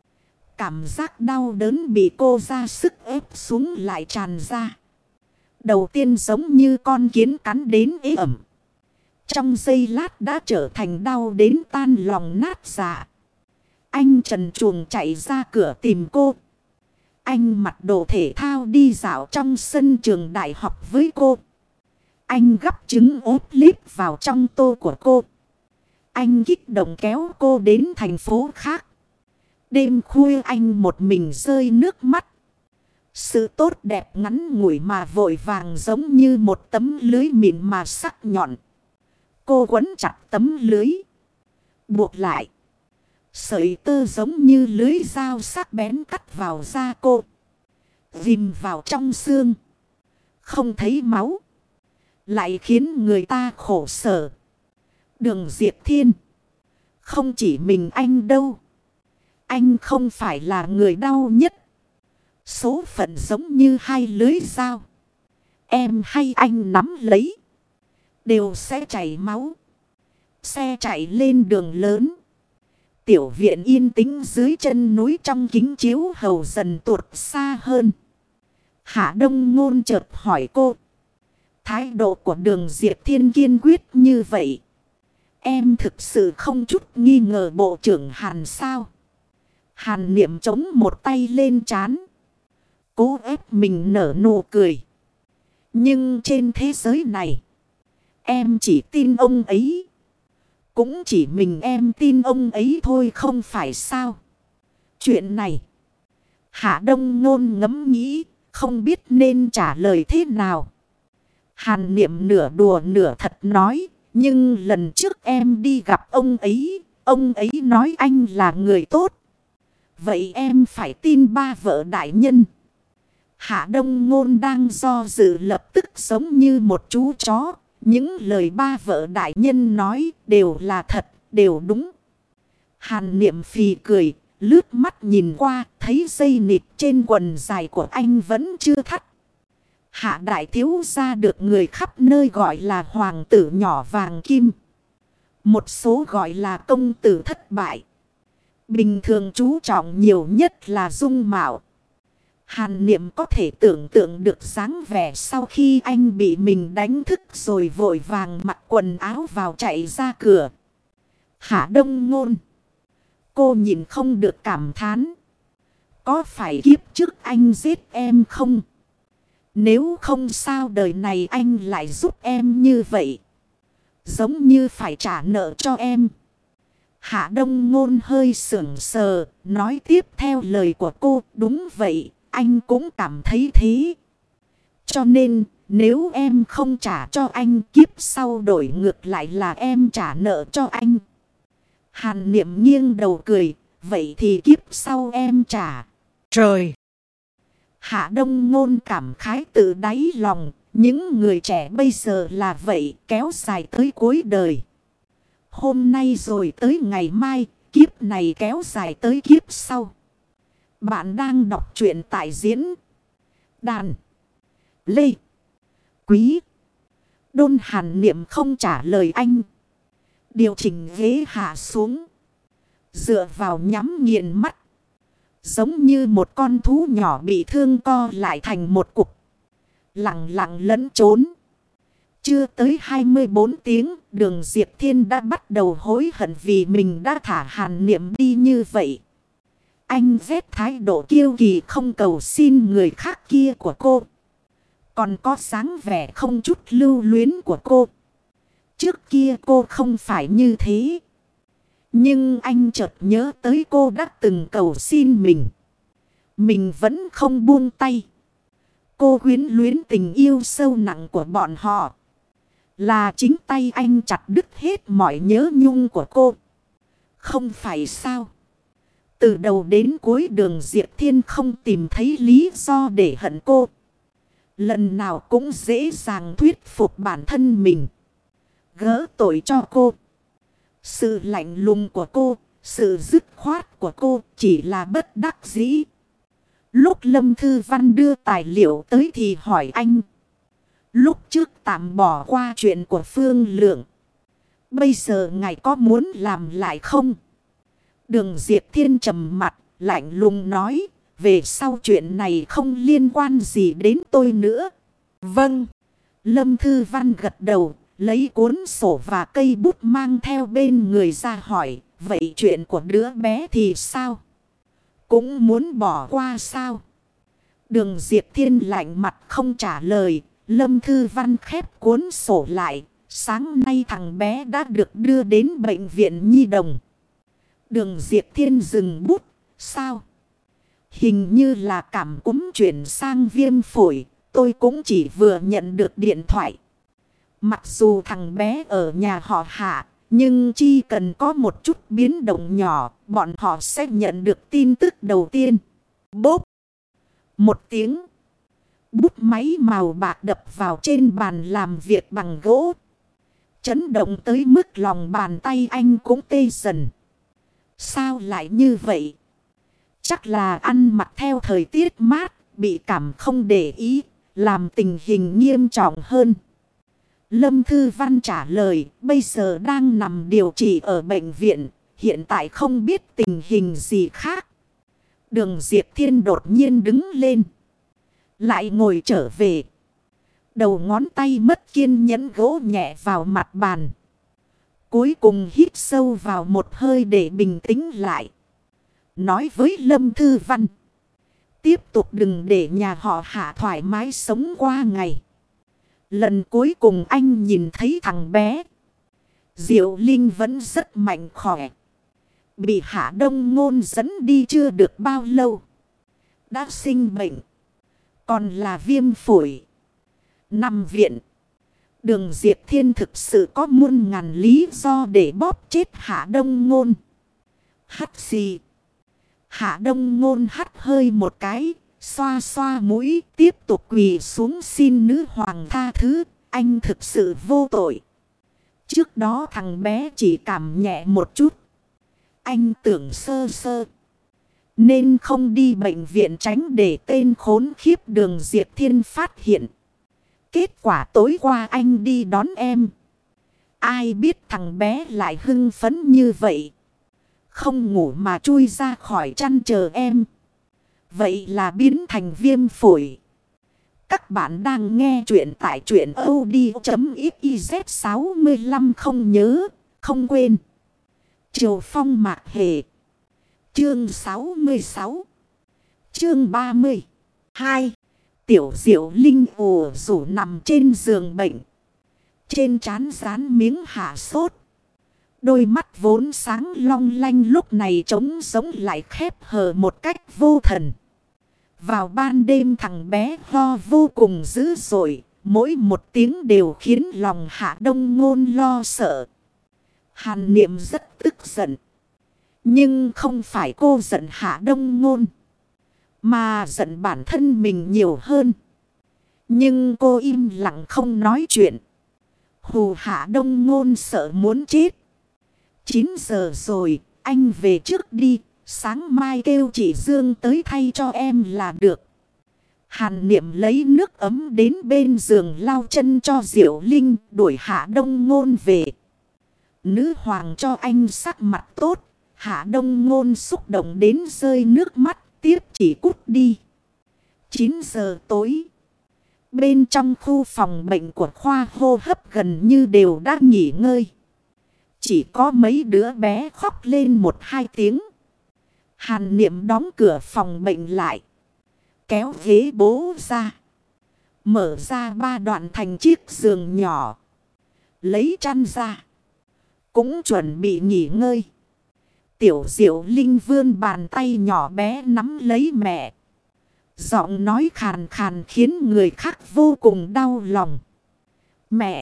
Cảm giác đau đớn bị cô ra sức ép xuống lại tràn ra. Đầu tiên giống như con kiến cắn đến ế ẩm. Trong giây lát đã trở thành đau đến tan lòng nát dạ. Anh trần truồng chạy ra cửa tìm cô. Anh mặc đồ thể thao đi dạo trong sân trường đại học với cô. Anh gắp trứng ốp lít vào trong tô của cô. Anh kích động kéo cô đến thành phố khác. Đêm khuya anh một mình rơi nước mắt. Sự tốt đẹp ngắn ngủi mà vội vàng giống như một tấm lưới mịn mà sắc nhọn. Cô quấn chặt tấm lưới. Buộc lại. Sợi tơ giống như lưới dao sắc bén cắt vào da cô. Ghim vào trong xương. Không thấy máu. Lại khiến người ta khổ sở. Đường Diệp Thiên. Không chỉ mình anh đâu. Anh không phải là người đau nhất. Số phận giống như hai lưới dao. Em hay anh nắm lấy. Đều sẽ chảy máu. Xe chạy lên đường lớn. Tiểu viện yên tĩnh dưới chân núi trong kính chiếu hầu dần tuột xa hơn. Hạ Đông Ngôn chợt hỏi cô. Thái độ của Đường Diệp Thiên kiên quyết như vậy. Em thực sự không chút nghi ngờ bộ trưởng Hàn sao? Hàn Niệm chống một tay lên trán. Cố ép mình nở nụ cười. Nhưng trên thế giới này. Em chỉ tin ông ấy. Cũng chỉ mình em tin ông ấy thôi không phải sao? Chuyện này. Hạ Đông Ngôn ngẫm nghĩ. Không biết nên trả lời thế nào. Hàn Niệm nửa đùa nửa thật nói. Nhưng lần trước em đi gặp ông ấy. Ông ấy nói anh là người tốt. Vậy em phải tin ba vợ đại nhân. Hạ Đông Ngôn đang do dự lập tức giống như một chú chó. Những lời ba vợ đại nhân nói đều là thật, đều đúng. Hàn Niệm phì cười, lướt mắt nhìn qua, thấy dây nịt trên quần dài của anh vẫn chưa thắt. Hạ đại thiếu gia được người khắp nơi gọi là hoàng tử nhỏ vàng kim. Một số gọi là công tử thất bại. Bình thường chú trọng nhiều nhất là dung mạo. Hàn Niệm có thể tưởng tượng được dáng vẻ sau khi anh bị mình đánh thức rồi vội vàng mặc quần áo vào chạy ra cửa. Hạ Đông Ngôn. Cô nhìn không được cảm thán. Có phải kiếp trước anh giết em không? Nếu không sao đời này anh lại giúp em như vậy. Giống như phải trả nợ cho em. Hạ Đông Ngôn hơi sững sờ, nói tiếp theo lời của cô. Đúng vậy, anh cũng cảm thấy thế. Cho nên, nếu em không trả cho anh, kiếp sau đổi ngược lại là em trả nợ cho anh. Hàn Niệm nghiêng đầu cười, vậy thì kiếp sau em trả. Trời! Hạ Đông Ngôn cảm khái tự đáy lòng, những người trẻ bây giờ là vậy, kéo dài tới cuối đời. Hôm nay rồi tới ngày mai, kiếp này kéo dài tới kiếp sau. Bạn đang đọc truyện tại diễn Đàn Lê Quý Đôn. Hàn Niệm không trả lời anh. Điều chỉnh ghế hạ xuống. Dựa vào nhắm nghiền mắt. Giống như một con thú nhỏ bị thương co lại thành một cục. Lặng lặng lẫn trốn. Chưa tới hai mươi bốn tiếng, Đường Diệp Thiên đã bắt đầu hối hận vì mình đã thả Hàn Niệm đi như vậy. Anh ghét thái độ kiêu kỳ không cầu xin người khác kia của cô. Còn có dáng vẻ không chút lưu luyến của cô. Trước kia cô không phải như thế. Nhưng anh chợt nhớ tới cô đã từng cầu xin mình. Mình vẫn không buông tay. Cô quyến luyến tình yêu sâu nặng của bọn họ. Là chính tay anh chặt đứt hết mọi nhớ nhung của cô. Không phải sao? Từ đầu đến cuối Đường Diệp Thiên không tìm thấy lý do để hận cô. Lần nào cũng dễ dàng thuyết phục bản thân mình. Gỡ tội cho cô. Sự lạnh lùng của cô, sự dứt khoát của cô chỉ là bất đắc dĩ. Lúc Lâm Thư Văn đưa tài liệu tới thì hỏi anh. Lúc trước tạm bỏ qua chuyện của Phương Lượng. Bây giờ ngài có muốn làm lại không? Đường Diệp Thiên trầm mặt, lạnh lùng nói. Về sau chuyện này không liên quan gì đến tôi nữa. Vâng. Lâm Thư Văn gật đầu, lấy cuốn sổ và cây bút mang theo bên người ra hỏi. Vậy chuyện của đứa bé thì sao? Cũng muốn bỏ qua sao? Đường Diệp Thiên lạnh mặt không trả lời. Lâm Thư Văn khép cuốn sổ lại. Sáng nay thằng bé đã được đưa đến bệnh viện Nhi Đồng. Đường Diệp Thiên dừng bút. Sao? Hình như là cảm cúm chuyển sang viêm phổi. Tôi cũng chỉ vừa nhận được điện thoại. Mặc dù thằng bé ở nhà họ Hạ, nhưng chỉ cần có một chút biến động nhỏ, bọn họ sẽ nhận được tin tức đầu tiên. Bốp! Một tiếng. Bút máy màu bạc đập vào trên bàn làm việc bằng gỗ. Chấn động tới mức lòng bàn tay anh cũng tê dần. Sao lại như vậy? Chắc là ăn mặc theo thời tiết mát, bị cảm không để ý, làm tình hình nghiêm trọng hơn. Lâm Thư Văn trả lời, bây giờ đang nằm điều trị ở bệnh viện, hiện tại không biết tình hình gì khác. Đường Diệp Thiên đột nhiên đứng lên, lại ngồi trở về. Đầu ngón tay mất kiên nhẫn gỗ nhẹ vào mặt bàn. Cuối cùng hít sâu vào một hơi để bình tĩnh lại. Nói với Lâm Thư Văn, tiếp tục đừng để nhà họ Hạ thoải mái sống qua ngày. Lần cuối cùng anh nhìn thấy thằng bé, Diệu Linh vẫn rất mạnh khỏe. Bị Hạ Đông Ngôn dẫn đi chưa được bao lâu, đã sinh bệnh, còn là viêm phổi, nằm viện. Đường Diệp Thiên thực sự có muôn ngàn lý do để bóp chết Hạ Đông Ngôn. Hắt xì. Hạ Đông Ngôn hắt hơi một cái, xoa xoa mũi, tiếp tục quỳ xuống xin nữ hoàng tha thứ. Anh thực sự vô tội. Trước đó thằng bé chỉ cảm nhẹ một chút. Anh tưởng sơ sơ, nên không đi bệnh viện tránh để tên khốn khiếp Đường Diệp Thiên phát hiện. Kết quả tối qua anh đi đón em. Ai biết thằng bé lại hưng phấn như vậy. Không ngủ mà chui ra khỏi chăn chờ em. Vậy là biến thành viêm phổi. Các bạn đang nghe chuyện tại truyện audio.xyz sáu lăm không nhớ, không quên. Triều Phong Mạc Hề. Chương sáu mươi sáu. Chương ba mươi hai. Tiểu Diệu Linh ồ rủ nằm trên giường bệnh. Trên trán dán miếng hạ sốt. Đôi mắt vốn sáng long lanh lúc này trống giống lại khép hờ một cách vô thần. Vào ban đêm thằng bé ho vô cùng dữ dội. Mỗi một tiếng đều khiến lòng Hạ Đông Ngôn lo sợ. Hàn Niệm rất tức giận. Nhưng không phải cô giận Hạ Đông Ngôn, mà giận bản thân mình nhiều hơn. Nhưng cô im lặng không nói chuyện. Hù Hạ Đông Ngôn sợ muốn chết. chín giờ rồi, anh về trước đi. Sáng mai kêu chị Dương tới thay cho em là được. Hàn Niệm lấy nước ấm đến bên giường lau chân cho Diệu Linh, đuổi Hạ Đông Ngôn về. Nữ hoàng cho anh sắc mặt tốt. Hạ Đông Ngôn xúc động đến rơi nước mắt, tiếp chỉ cút đi. chín giờ tối. Bên trong khu phòng bệnh của khoa hô hấp gần như đều đã nghỉ ngơi. Chỉ có mấy đứa bé khóc lên một hai tiếng. Hàn Niệm đóng cửa phòng bệnh lại. Kéo ghế bố ra. Mở ra ba đoạn thành chiếc giường nhỏ. Lấy chăn ra. Cũng chuẩn bị nghỉ ngơi. Tiểu Diệu Linh vươn bàn tay nhỏ bé nắm lấy mẹ. Giọng nói khàn khàn khiến người khác vô cùng đau lòng. Mẹ!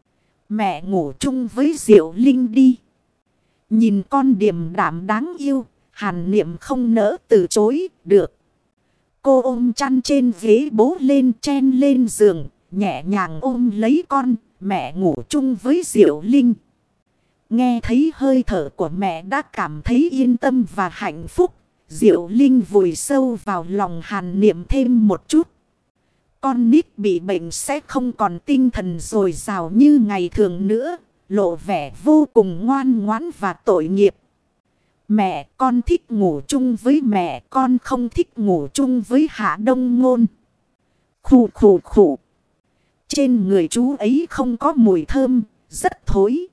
Mẹ ngủ chung với Diệu Linh đi. Nhìn con điềm đạm đáng yêu. Hàn Niệm không nỡ từ chối. Được. Cô ôm chăn trên ghế bố lên chen lên giường. Nhẹ nhàng ôm lấy con. Mẹ ngủ chung với Diệu Linh. Nghe thấy hơi thở của mẹ đã cảm thấy yên tâm và hạnh phúc. Diệu Linh vùi sâu vào lòng Hàn Niệm thêm một chút. Con nít bị bệnh sẽ không còn tinh thần dồi dào như ngày thường nữa. Lộ vẻ vô cùng ngoan ngoãn và tội nghiệp. Mẹ, con thích ngủ chung với mẹ, con không thích ngủ chung với Hạ Đông Ngôn. Khủ khủ khủ. Trên người chú ấy không có mùi thơm, rất thối.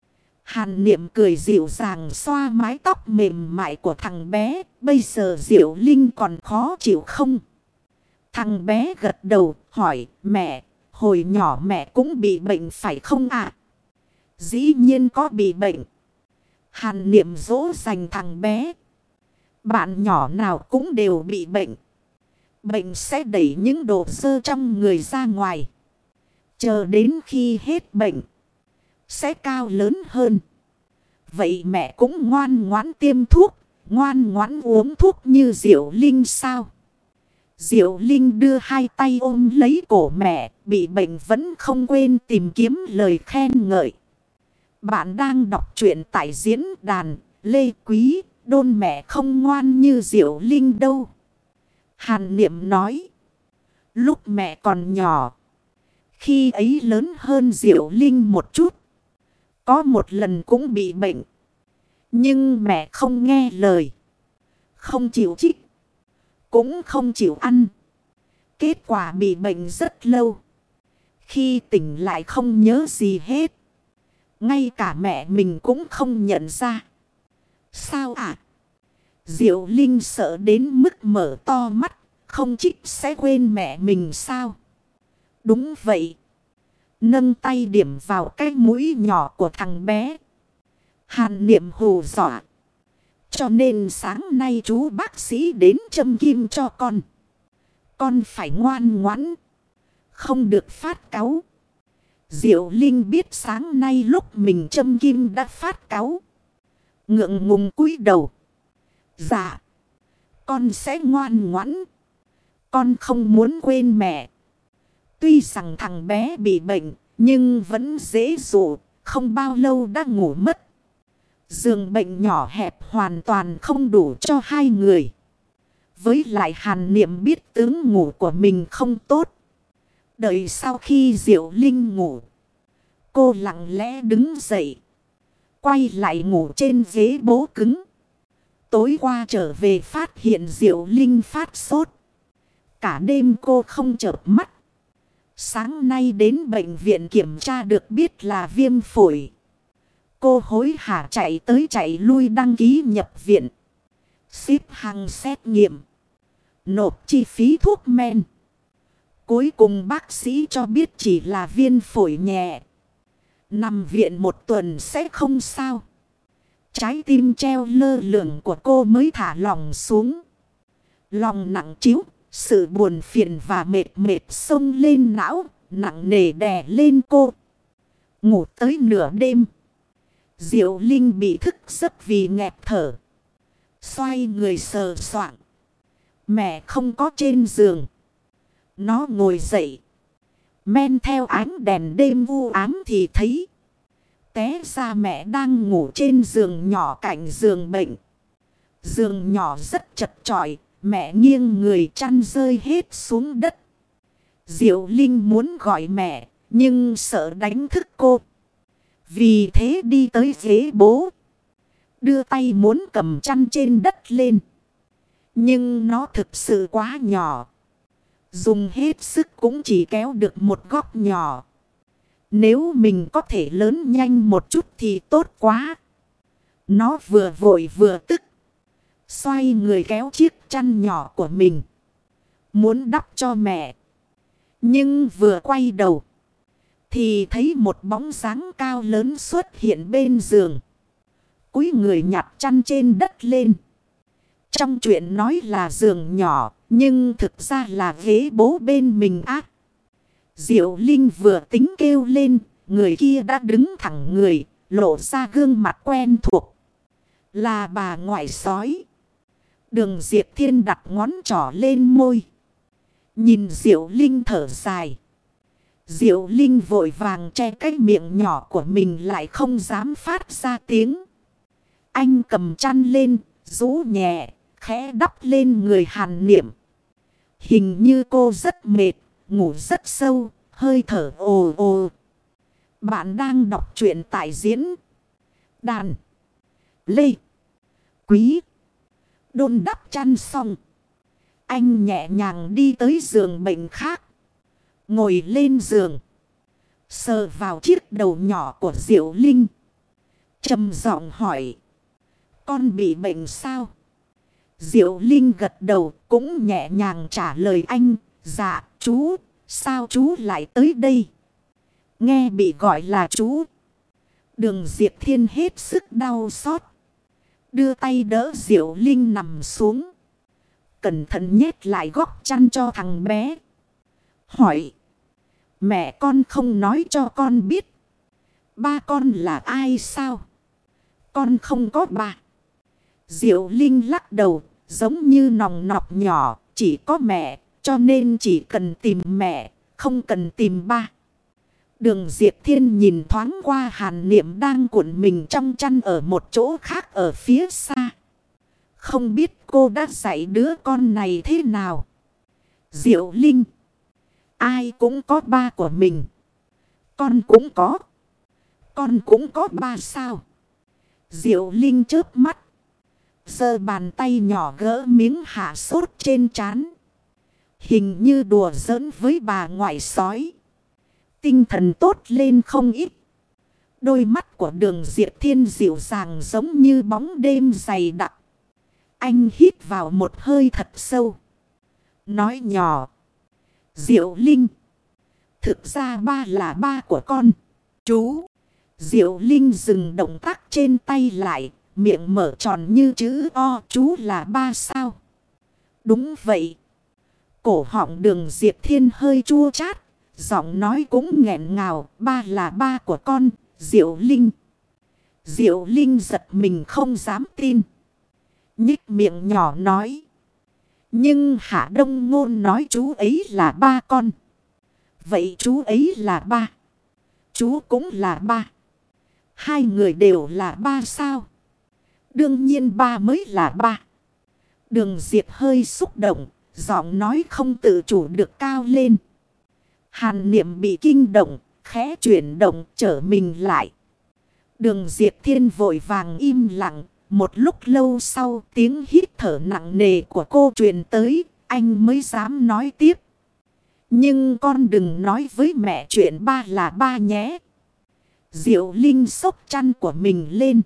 Hàn Niệm cười dịu dàng xoa mái tóc mềm mại của thằng bé. Bây giờ Diệu Linh còn khó chịu không? Thằng bé gật đầu hỏi mẹ, hồi nhỏ mẹ cũng bị bệnh phải không ạ? Dĩ nhiên có bị bệnh. Hàn Niệm dỗ dành thằng bé. Bạn nhỏ nào cũng đều bị bệnh. Bệnh sẽ đẩy những đồ dơ trong người ra ngoài. Chờ đến khi hết bệnh, sẽ cao lớn hơn. Vậy mẹ cũng ngoan ngoãn tiêm thuốc, ngoan ngoãn uống thuốc như Diệu Linh sao? Diệu Linh đưa hai tay ôm lấy cổ mẹ, bị bệnh vẫn không quên tìm kiếm lời khen ngợi. Bạn đang đọc truyện tại diễn đàn Lê Quý, đôn mẹ không ngoan như Diệu Linh đâu. Hàn Niệm nói, lúc mẹ còn nhỏ, khi ấy lớn hơn Diệu Linh một chút, có một lần cũng bị bệnh. Nhưng mẹ không nghe lời, không chịu chích, cũng không chịu ăn. Kết quả bị bệnh rất lâu. Khi tỉnh lại không nhớ gì hết. Ngay cả mẹ mình cũng không nhận ra. Sao ạ? À? Diệu Linh sợ đến mức mở to mắt. Không chích sẽ quên mẹ mình sao? Đúng vậy. Nâng tay điểm vào cái mũi nhỏ của thằng bé. Hàn Niệm hù dọa. Cho nên sáng nay chú bác sĩ đến châm kim cho con. Con phải ngoan ngoãn, không được phát cáu. Diệu Linh biết sáng nay lúc mình châm kim đã phát cáu. Ngượng ngùng cúi đầu. Dạ, con sẽ ngoan ngoãn. Con không muốn quên mẹ. Tuy rằng thằng bé bị bệnh, nhưng vẫn dễ dụ, không bao lâu đã ngủ mất. Giường bệnh nhỏ hẹp hoàn toàn không đủ cho hai người. Với lại Hàn Niệm biết tướng ngủ của mình không tốt. Đợi sau khi Diệu Linh ngủ, cô lặng lẽ đứng dậy, quay lại ngủ trên ghế bố cứng. Tối qua trở về phát hiện Diệu Linh phát sốt. Cả đêm cô không chợp mắt. Sáng nay đến bệnh viện kiểm tra được biết là viêm phổi. Cô hối hả chạy tới chạy lui đăng ký nhập viện. Xếp hàng xét nghiệm. Nộp chi phí thuốc men. Cuối cùng bác sĩ cho biết chỉ là viêm phổi nhẹ. Nằm viện một tuần sẽ không sao. Trái tim treo lơ lửng của cô mới thả lòng xuống. Lòng nặng trĩu, sự buồn phiền và mệt mệt xông lên não, nặng nề đè lên cô. Ngủ tới nửa đêm. Diệu Linh bị thức giấc vì nghẹt thở. Xoay người sờ soạng. Mẹ không có trên giường. Nó ngồi dậy. Men theo ánh đèn đêm u ám thì thấy. Té ra mẹ đang ngủ trên giường nhỏ cạnh giường bệnh. Giường nhỏ rất chật chội. Mẹ nghiêng người chăn rơi hết xuống đất. Diệu Linh muốn gọi mẹ. Nhưng sợ đánh thức cô. Vì thế đi tới ghế bố. Đưa tay muốn cầm chăn trên đất lên. Nhưng nó thực sự quá nhỏ. Dùng hết sức cũng chỉ kéo được một góc nhỏ. Nếu mình có thể lớn nhanh một chút thì tốt quá. Nó vừa vội vừa tức. Xoay người kéo chiếc chăn nhỏ của mình. Muốn đắp cho mẹ. Nhưng vừa quay đầu. Thì thấy một bóng dáng cao lớn xuất hiện bên giường. Cúi người nhặt chăn trên đất lên. Trong chuyện nói là giường nhỏ. Nhưng thực ra là ghế bố bên mình ác. Diệu Linh vừa tính kêu lên. Người kia đã đứng thẳng người. Lộ ra gương mặt quen thuộc. Là bà ngoại sói. Đường Diệp Thiên đặt ngón trỏ lên môi. Nhìn Diệu Linh thở dài. Diệu Linh vội vàng che cái miệng nhỏ của mình lại không dám phát ra tiếng. Anh cầm chăn lên, rũ nhẹ, khẽ đắp lên người Hàn Niệm. Hình như cô rất mệt, ngủ rất sâu, hơi thở ồ ồ. Bạn đang đọc truyện tại diễn đàn Lê Quý. Đôn đắp chăn xong. Anh nhẹ nhàng đi tới giường bệnh khác. Ngồi lên giường. Sờ vào chiếc đầu nhỏ của Diệu Linh. Trầm giọng hỏi. Con bị bệnh sao? Diệu Linh gật đầu cũng nhẹ nhàng trả lời anh. Dạ chú, sao chú lại tới đây? Nghe bị gọi là chú. Đường Diệp Thiên hết sức đau xót. Đưa tay đỡ Diệu Linh nằm xuống. Cẩn thận nhét lại góc chăn cho thằng bé. Hỏi. Mẹ con không nói cho con biết. Ba con là ai sao? Con không có ba. Diệu Linh lắc đầu. Giống như nòng nọc nhỏ. Chỉ có mẹ. Cho nên chỉ cần tìm mẹ. Không cần tìm ba. Đường Diệp Thiên nhìn thoáng qua Hàn Niệm đang cuộn mình trong chăn ở một chỗ khác ở phía xa. Không biết cô đã dạy đứa con này thế nào? Diệu Linh. Ai cũng có ba của mình. Con cũng có. Con cũng có ba sao? Diệu Linh chớp mắt. Giơ bàn tay nhỏ gỡ miếng hạ sốt trên trán. Hình như đùa giỡn với bà ngoại sói. Tinh thần tốt lên không ít. Đôi mắt của Đường Diệp Thiên dịu dàng giống như bóng đêm dày đặc. Anh hít vào một hơi thật sâu. Nói nhỏ. Diệu Linh. Thực ra ba là ba của con. Chú. Diệu Linh dừng động tác trên tay lại. Miệng mở tròn như chữ O. Chú là ba sao? Đúng vậy. Cổ họng Đường Diệp Thiên hơi chua chát. Giọng nói cũng nghẹn ngào. Ba là ba của con. Diệu Linh. Diệu Linh giật mình không dám tin. Nhích miệng nhỏ nói. Nhưng Hạ Đông Ngôn nói chú ấy là ba con. Vậy chú ấy là ba. Chú cũng là ba. Hai người đều là ba sao? Đương nhiên ba mới là ba. Đường Diệp hơi xúc động. Giọng nói không tự chủ được cao lên. Hàn Niệm bị kinh động. Khẽ chuyển động trở mình lại. Đường Diệp Thiên vội vàng im lặng. Một lúc lâu sau tiếng hít thở nặng nề của cô truyền tới. Anh mới dám nói tiếp. Nhưng con đừng nói với mẹ chuyện ba là ba nhé. Diệu Linh xốc chăn của mình lên.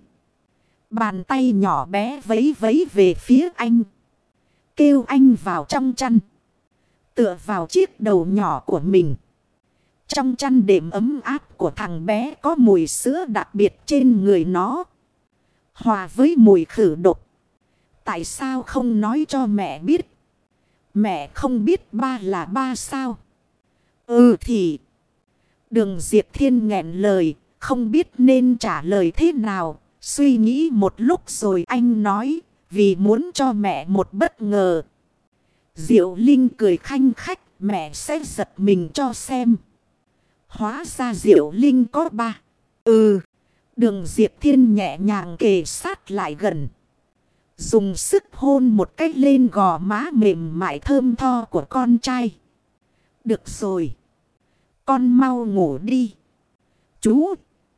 Bàn tay nhỏ bé vấy vấy về phía anh. Kêu anh vào trong chăn. Tựa vào chiếc đầu nhỏ của mình. Trong chăn đệm ấm áp của thằng bé có mùi sữa đặc biệt trên người nó. Hòa với mùi khử độc. Tại sao không nói cho mẹ biết? Mẹ không biết ba là ba sao? Ừ thì. Đường Diệp Thiên nghẹn lời. Không biết nên trả lời thế nào. Suy nghĩ một lúc rồi anh nói. Vì muốn cho mẹ một bất ngờ. Diệu Linh cười khanh khách. Mẹ sẽ giật mình cho xem. Hóa ra Diệu Linh có ba. Ừ. Đường Diệp Thiên nhẹ nhàng kề sát lại gần. Dùng sức hôn một cách lên gò má mềm mại thơm tho của con trai. Được rồi. Con mau ngủ đi. Chú.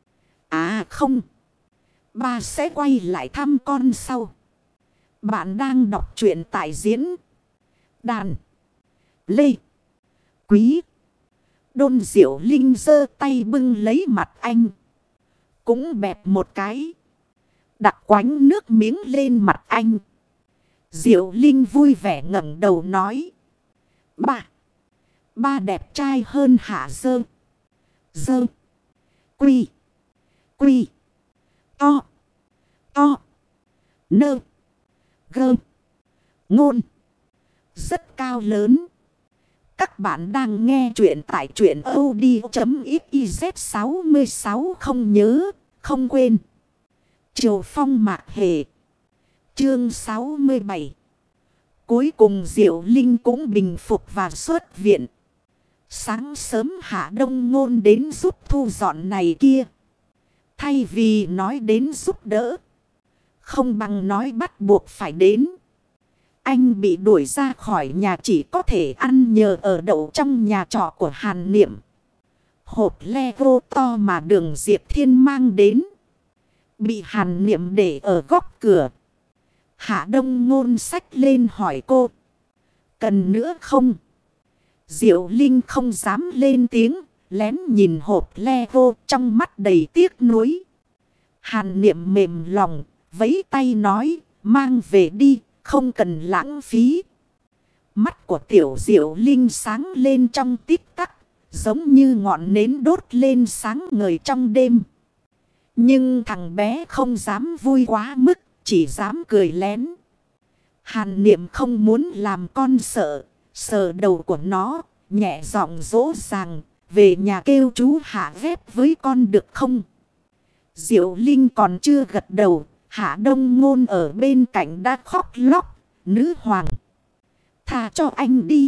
À không. Ba sẽ quay lại thăm con sau. Bạn đang đọc truyện tại diễn Đàn Lê Quý. Đôn Diệu Linh giơ tay bưng lấy mặt anh. Cũng bẹp một cái. Đặt quánh nước miếng lên mặt anh. Diệu Linh vui vẻ ngẩng đầu nói. Ba. Ba đẹp trai hơn Hạ Dơ. Dơ. Quy. Quy. To. To. Nơ. Gơ. Ngôn. Rất cao lớn. Các bạn đang nghe chuyện tại truyện audio.xyz sáu sáu không nhớ, không quên. Triều Phong Mạc Hề. Chương sáu mươi bảy. Cuối cùng Diệu Linh cũng bình phục và xuất viện. Sáng sớm Hạ Đông Ngôn đến giúp thu dọn này kia. Thay vì nói đến giúp đỡ. Không bằng nói bắt buộc phải đến. Anh bị đuổi ra khỏi nhà chỉ có thể ăn nhờ ở đậu trong nhà trọ của Hàn Niệm. Hộp Lego to mà Đường Diệp Thiên mang đến. Bị Hàn Niệm để ở góc cửa. Hạ Đông Ngôn xách lên hỏi cô. Cần nữa không? Diệu Linh không dám lên tiếng. Lén nhìn hộp Lego trong mắt đầy tiếc nuối. Hàn Niệm mềm lòng. Vẫy tay nói. Mang về đi. Không cần lãng phí. Mắt của tiểu Diệu Linh sáng lên trong tích tắc, giống như ngọn nến đốt lên sáng ngời trong đêm. Nhưng thằng bé không dám vui quá mức, chỉ dám cười lén. Hàn Niệm không muốn làm con sợ, sờ đầu của nó, nhẹ giọng dỗ dàng, về nhà kêu chú Hạ ghép với con được không? Diệu Linh còn chưa gật đầu, Hạ Đông Ngôn ở bên cạnh đã khóc lóc, nữ hoàng. Tha cho anh đi.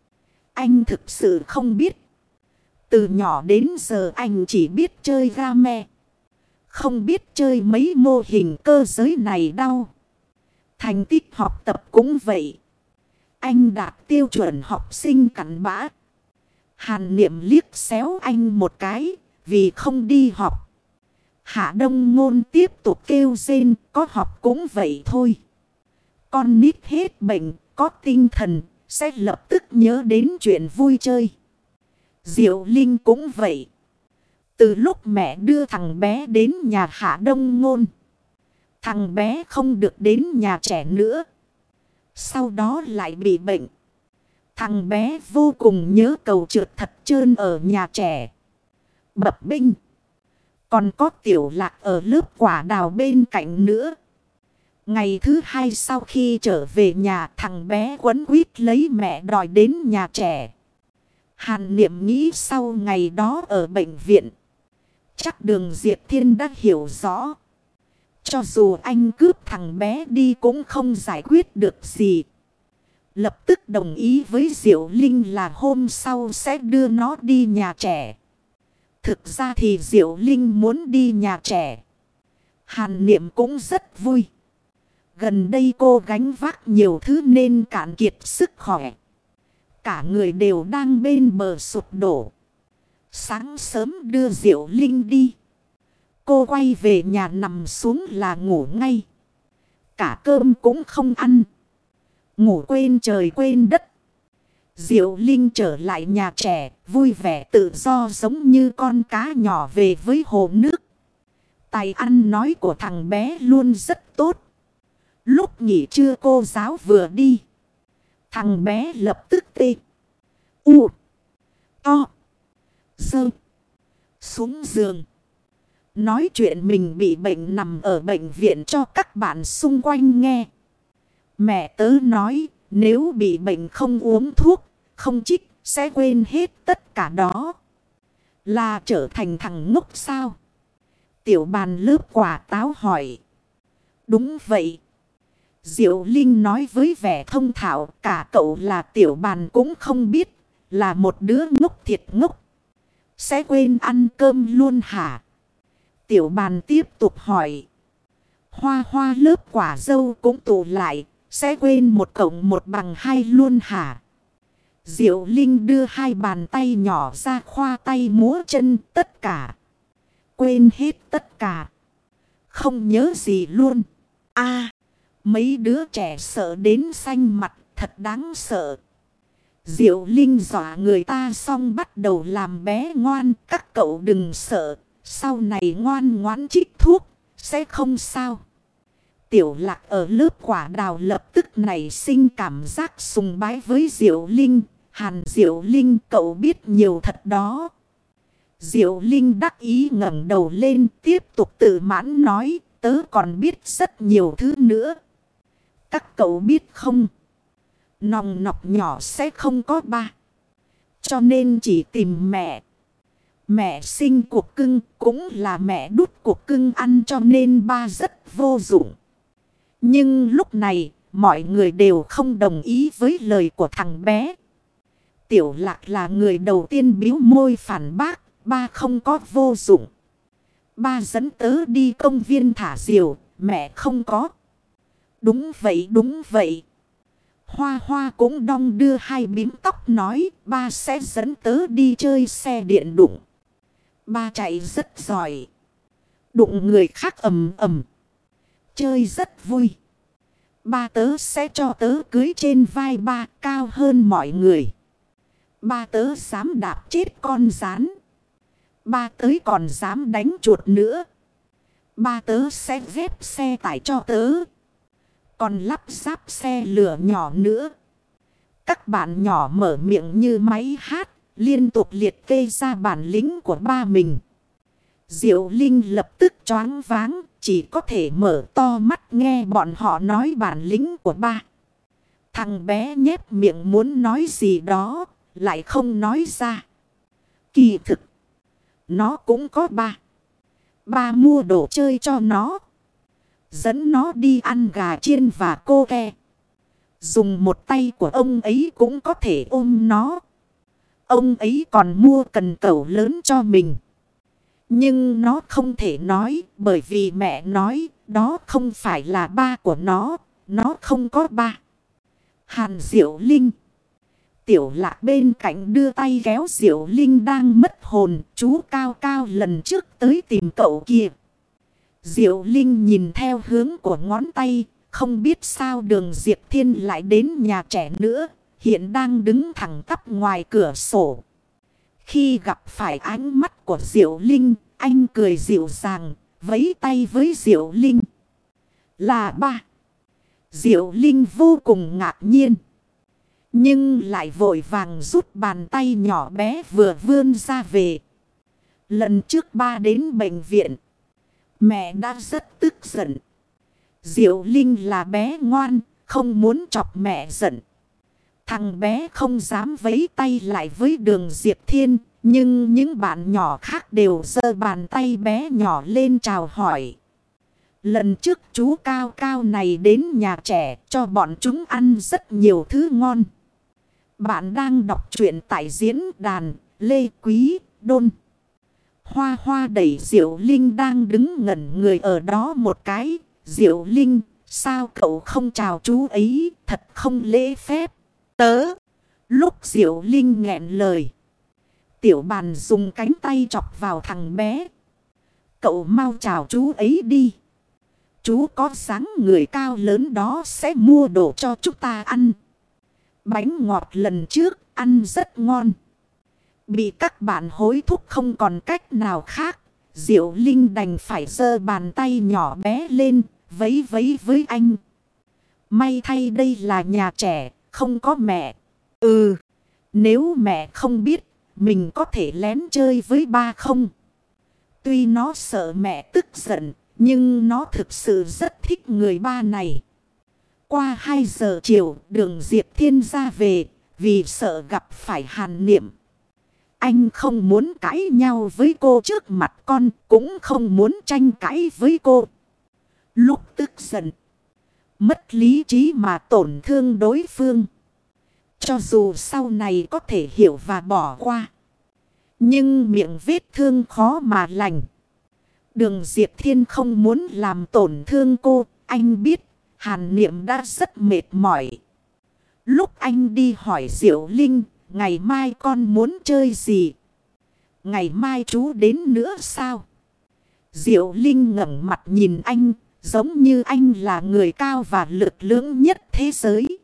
Anh thực sự không biết. Từ nhỏ đến giờ anh chỉ biết chơi game. Không biết chơi mấy mô hình cơ giới này đâu. Thành tích học tập cũng vậy. Anh đạt tiêu chuẩn học sinh cặn bã. Hàn Niệm liếc xéo anh một cái, vì không đi học. Hạ Đông Ngôn tiếp tục kêu rên, có học cũng vậy thôi. Con nít hết bệnh, có tinh thần, sẽ lập tức nhớ đến chuyện vui chơi. Diệu Linh cũng vậy. Từ lúc mẹ đưa thằng bé đến nhà Hạ Đông Ngôn, thằng bé không được đến nhà trẻ nữa. Sau đó lại bị bệnh. Thằng bé vô cùng nhớ cầu trượt thật trơn ở nhà trẻ. Bập binh. Còn có Tiểu Lạc ở lớp quả đào bên cạnh nữa. Ngày thứ hai sau khi trở về nhà, thằng bé quấn quýt lấy mẹ đòi đến nhà trẻ. Hàn Niệm nghĩ sau ngày đó ở bệnh viện, chắc Đường Diệp Thiên đã hiểu rõ. Cho dù anh cướp thằng bé đi cũng không giải quyết được gì. Lập tức đồng ý với Diệu Linh là hôm sau sẽ đưa nó đi nhà trẻ. Thực ra thì Diệu Linh muốn đi nhà trẻ. Hàn Niệm cũng rất vui. Gần đây cô gánh vác nhiều thứ nên cạn kiệt sức khỏe. Cả người đều đang bên bờ sụp đổ. Sáng sớm đưa Diệu Linh đi. Cô quay về nhà nằm xuống là ngủ ngay. Cả cơm cũng không ăn. Ngủ quên trời quên đất. Diệu Linh trở lại nhà trẻ, vui vẻ tự do giống như con cá nhỏ về với hồ nước. Tài ăn nói của thằng bé luôn rất tốt. Lúc nghỉ trưa cô giáo vừa đi, thằng bé lập tức tê. U. To. Sơ. Xuống giường. Nói chuyện mình bị bệnh nằm ở bệnh viện cho các bạn xung quanh nghe. Mẹ tớ nói nếu bị bệnh không uống thuốc, không chích, sẽ quên hết tất cả đó. Là trở thành thằng ngốc sao? Tiểu Bàn lớp quả táo hỏi. Đúng vậy. Diệu Linh nói với vẻ thông thạo, cả cậu là Tiểu Bàn cũng không biết, là một đứa ngốc thiệt ngốc. Sẽ quên ăn cơm luôn hả? Tiểu Bàn tiếp tục hỏi. Hoa Hoa lớp quả dâu cũng tụ lại, sẽ quên một cộng một bằng hai luôn hả? Diệu Linh đưa hai bàn tay nhỏ ra khoa tay múa chân, tất cả. Quên hết tất cả. Không nhớ gì luôn. À, mấy đứa trẻ sợ đến xanh mặt, thật đáng sợ. Diệu Linh dọa người ta xong bắt đầu làm bé ngoan, các cậu đừng sợ. Sau này ngoan ngoãn chích thuốc, sẽ không sao. Tiểu Lạc ở lớp quả đào lập tức nảy sinh cảm giác sùng bái với Diệu Linh. Hàn Diệu Linh, cậu biết nhiều thật đó. Diệu Linh đắc ý ngẩng đầu lên, tiếp tục tự mãn nói, tớ còn biết rất nhiều thứ nữa. Các cậu biết không? Nòng nọc nhỏ sẽ không có ba. Cho nên chỉ tìm mẹ. Mẹ sinh cuộc cưng cũng là mẹ đút cuộc cưng ăn, cho nên ba rất vô dụng. Nhưng lúc này, mọi người đều không đồng ý với lời của thằng bé. Tiểu Lạc là người đầu tiên bĩu môi phản bác, ba không có vô dụng. Ba dẫn tớ đi công viên thả diều, mẹ không có. Đúng vậy, đúng vậy. Hoa Hoa cũng đong đưa hai bím tóc nói, ba sẽ dẫn tớ đi chơi xe điện đụng. Ba chạy rất giỏi. Đụng người khác ầm ầm. Chơi rất vui. Ba tớ sẽ cho tớ cưới trên vai ba, cao hơn mọi người. Ba tớ dám đạp chết con rán. Ba tới còn dám đánh chuột nữa. Ba tớ sẽ ghép xe tải cho tớ. Còn lắp ráp xe lửa nhỏ nữa. Các bạn nhỏ mở miệng như máy hát, liên tục liệt kê ra bản lĩnh của ba mình. Diệu Linh lập tức choáng váng, chỉ có thể mở to mắt nghe bọn họ nói bản lĩnh của ba. Thằng bé nhếch miệng muốn nói gì đó, lại không nói ra. Kỳ thực, nó cũng có ba. Ba mua đồ chơi cho nó, dẫn nó đi ăn gà chiên và cô ke. Dùng một tay của ông ấy cũng có thể ôm nó. Ông ấy còn mua cần cẩu lớn cho mình. Nhưng nó không thể nói, bởi vì mẹ nói đó không phải là ba của nó. Nó không có ba. Hàn Diệu Linh. Tiểu Lạc bên cạnh đưa tay kéo Diệu Linh đang mất hồn. Chú Cao Cao lần trước tới tìm cậu kia. Diệu Linh nhìn theo hướng của ngón tay. Không biết sao Đường Diệp Thiên lại đến nhà trẻ nữa. Hiện đang đứng thẳng tắp ngoài cửa sổ. Khi gặp phải ánh mắt của Diệu Linh, anh cười dịu dàng, vẫy tay với Diệu Linh. Là ba. Diệu Linh vô cùng ngạc nhiên. Nhưng lại vội vàng rút bàn tay nhỏ bé vừa vươn ra về. Lần trước ba đến bệnh viện, mẹ đã rất tức giận. Diệu Linh là bé ngoan, không muốn chọc mẹ giận. Thằng bé không dám vẫy tay lại với Đường Diệp Thiên. Nhưng những bạn nhỏ khác đều giơ bàn tay bé nhỏ lên chào hỏi. Lần trước chú Cao Cao này đến nhà trẻ cho bọn chúng ăn rất nhiều thứ ngon. Bạn đang đọc truyện tại diễn đàn Lê Quý Đôn. Hoa Hoa đẩy Diệu Linh đang đứng ngẩn người ở đó một cái. Diệu Linh, sao cậu không chào chú ấy, thật không lễ phép. Tớ. Lúc Diệu Linh nghẹn lời, Tiểu Bàn dùng cánh tay chọc vào thằng bé. Cậu mau chào chú ấy đi. Chú có dáng người cao lớn đó sẽ mua đồ cho chúng ta ăn. Bánh ngọt lần trước ăn rất ngon. Bị các bạn hối thúc không còn cách nào khác. Diệu Linh đành phải giơ bàn tay nhỏ bé lên, vẫy vẫy với anh. May thay đây là nhà trẻ, không có mẹ. Ừ, nếu mẹ không biết, mình có thể lén chơi với ba không? Tuy nó sợ mẹ tức giận, nhưng nó thực sự rất thích người ba này. Qua hai giờ chiều, Đường Diệp Thiên ra về, vì sợ gặp phải Hàn Niệm. Anh không muốn cãi nhau với cô trước mặt con, cũng không muốn tranh cãi với cô. Lúc tức giận, mất lý trí mà tổn thương đối phương. Cho dù sau này có thể hiểu và bỏ qua, nhưng miệng vết thương khó mà lành. Đường Diệp Thiên không muốn làm tổn thương cô. Anh biết Hàn Niệm đã rất mệt mỏi. Lúc anh đi hỏi Diệu Linh, ngày mai con muốn chơi gì? Ngày mai chú đến nữa sao? Diệu Linh ngẩng mặt nhìn anh, giống như anh là người cao và lực lưỡng nhất thế giới.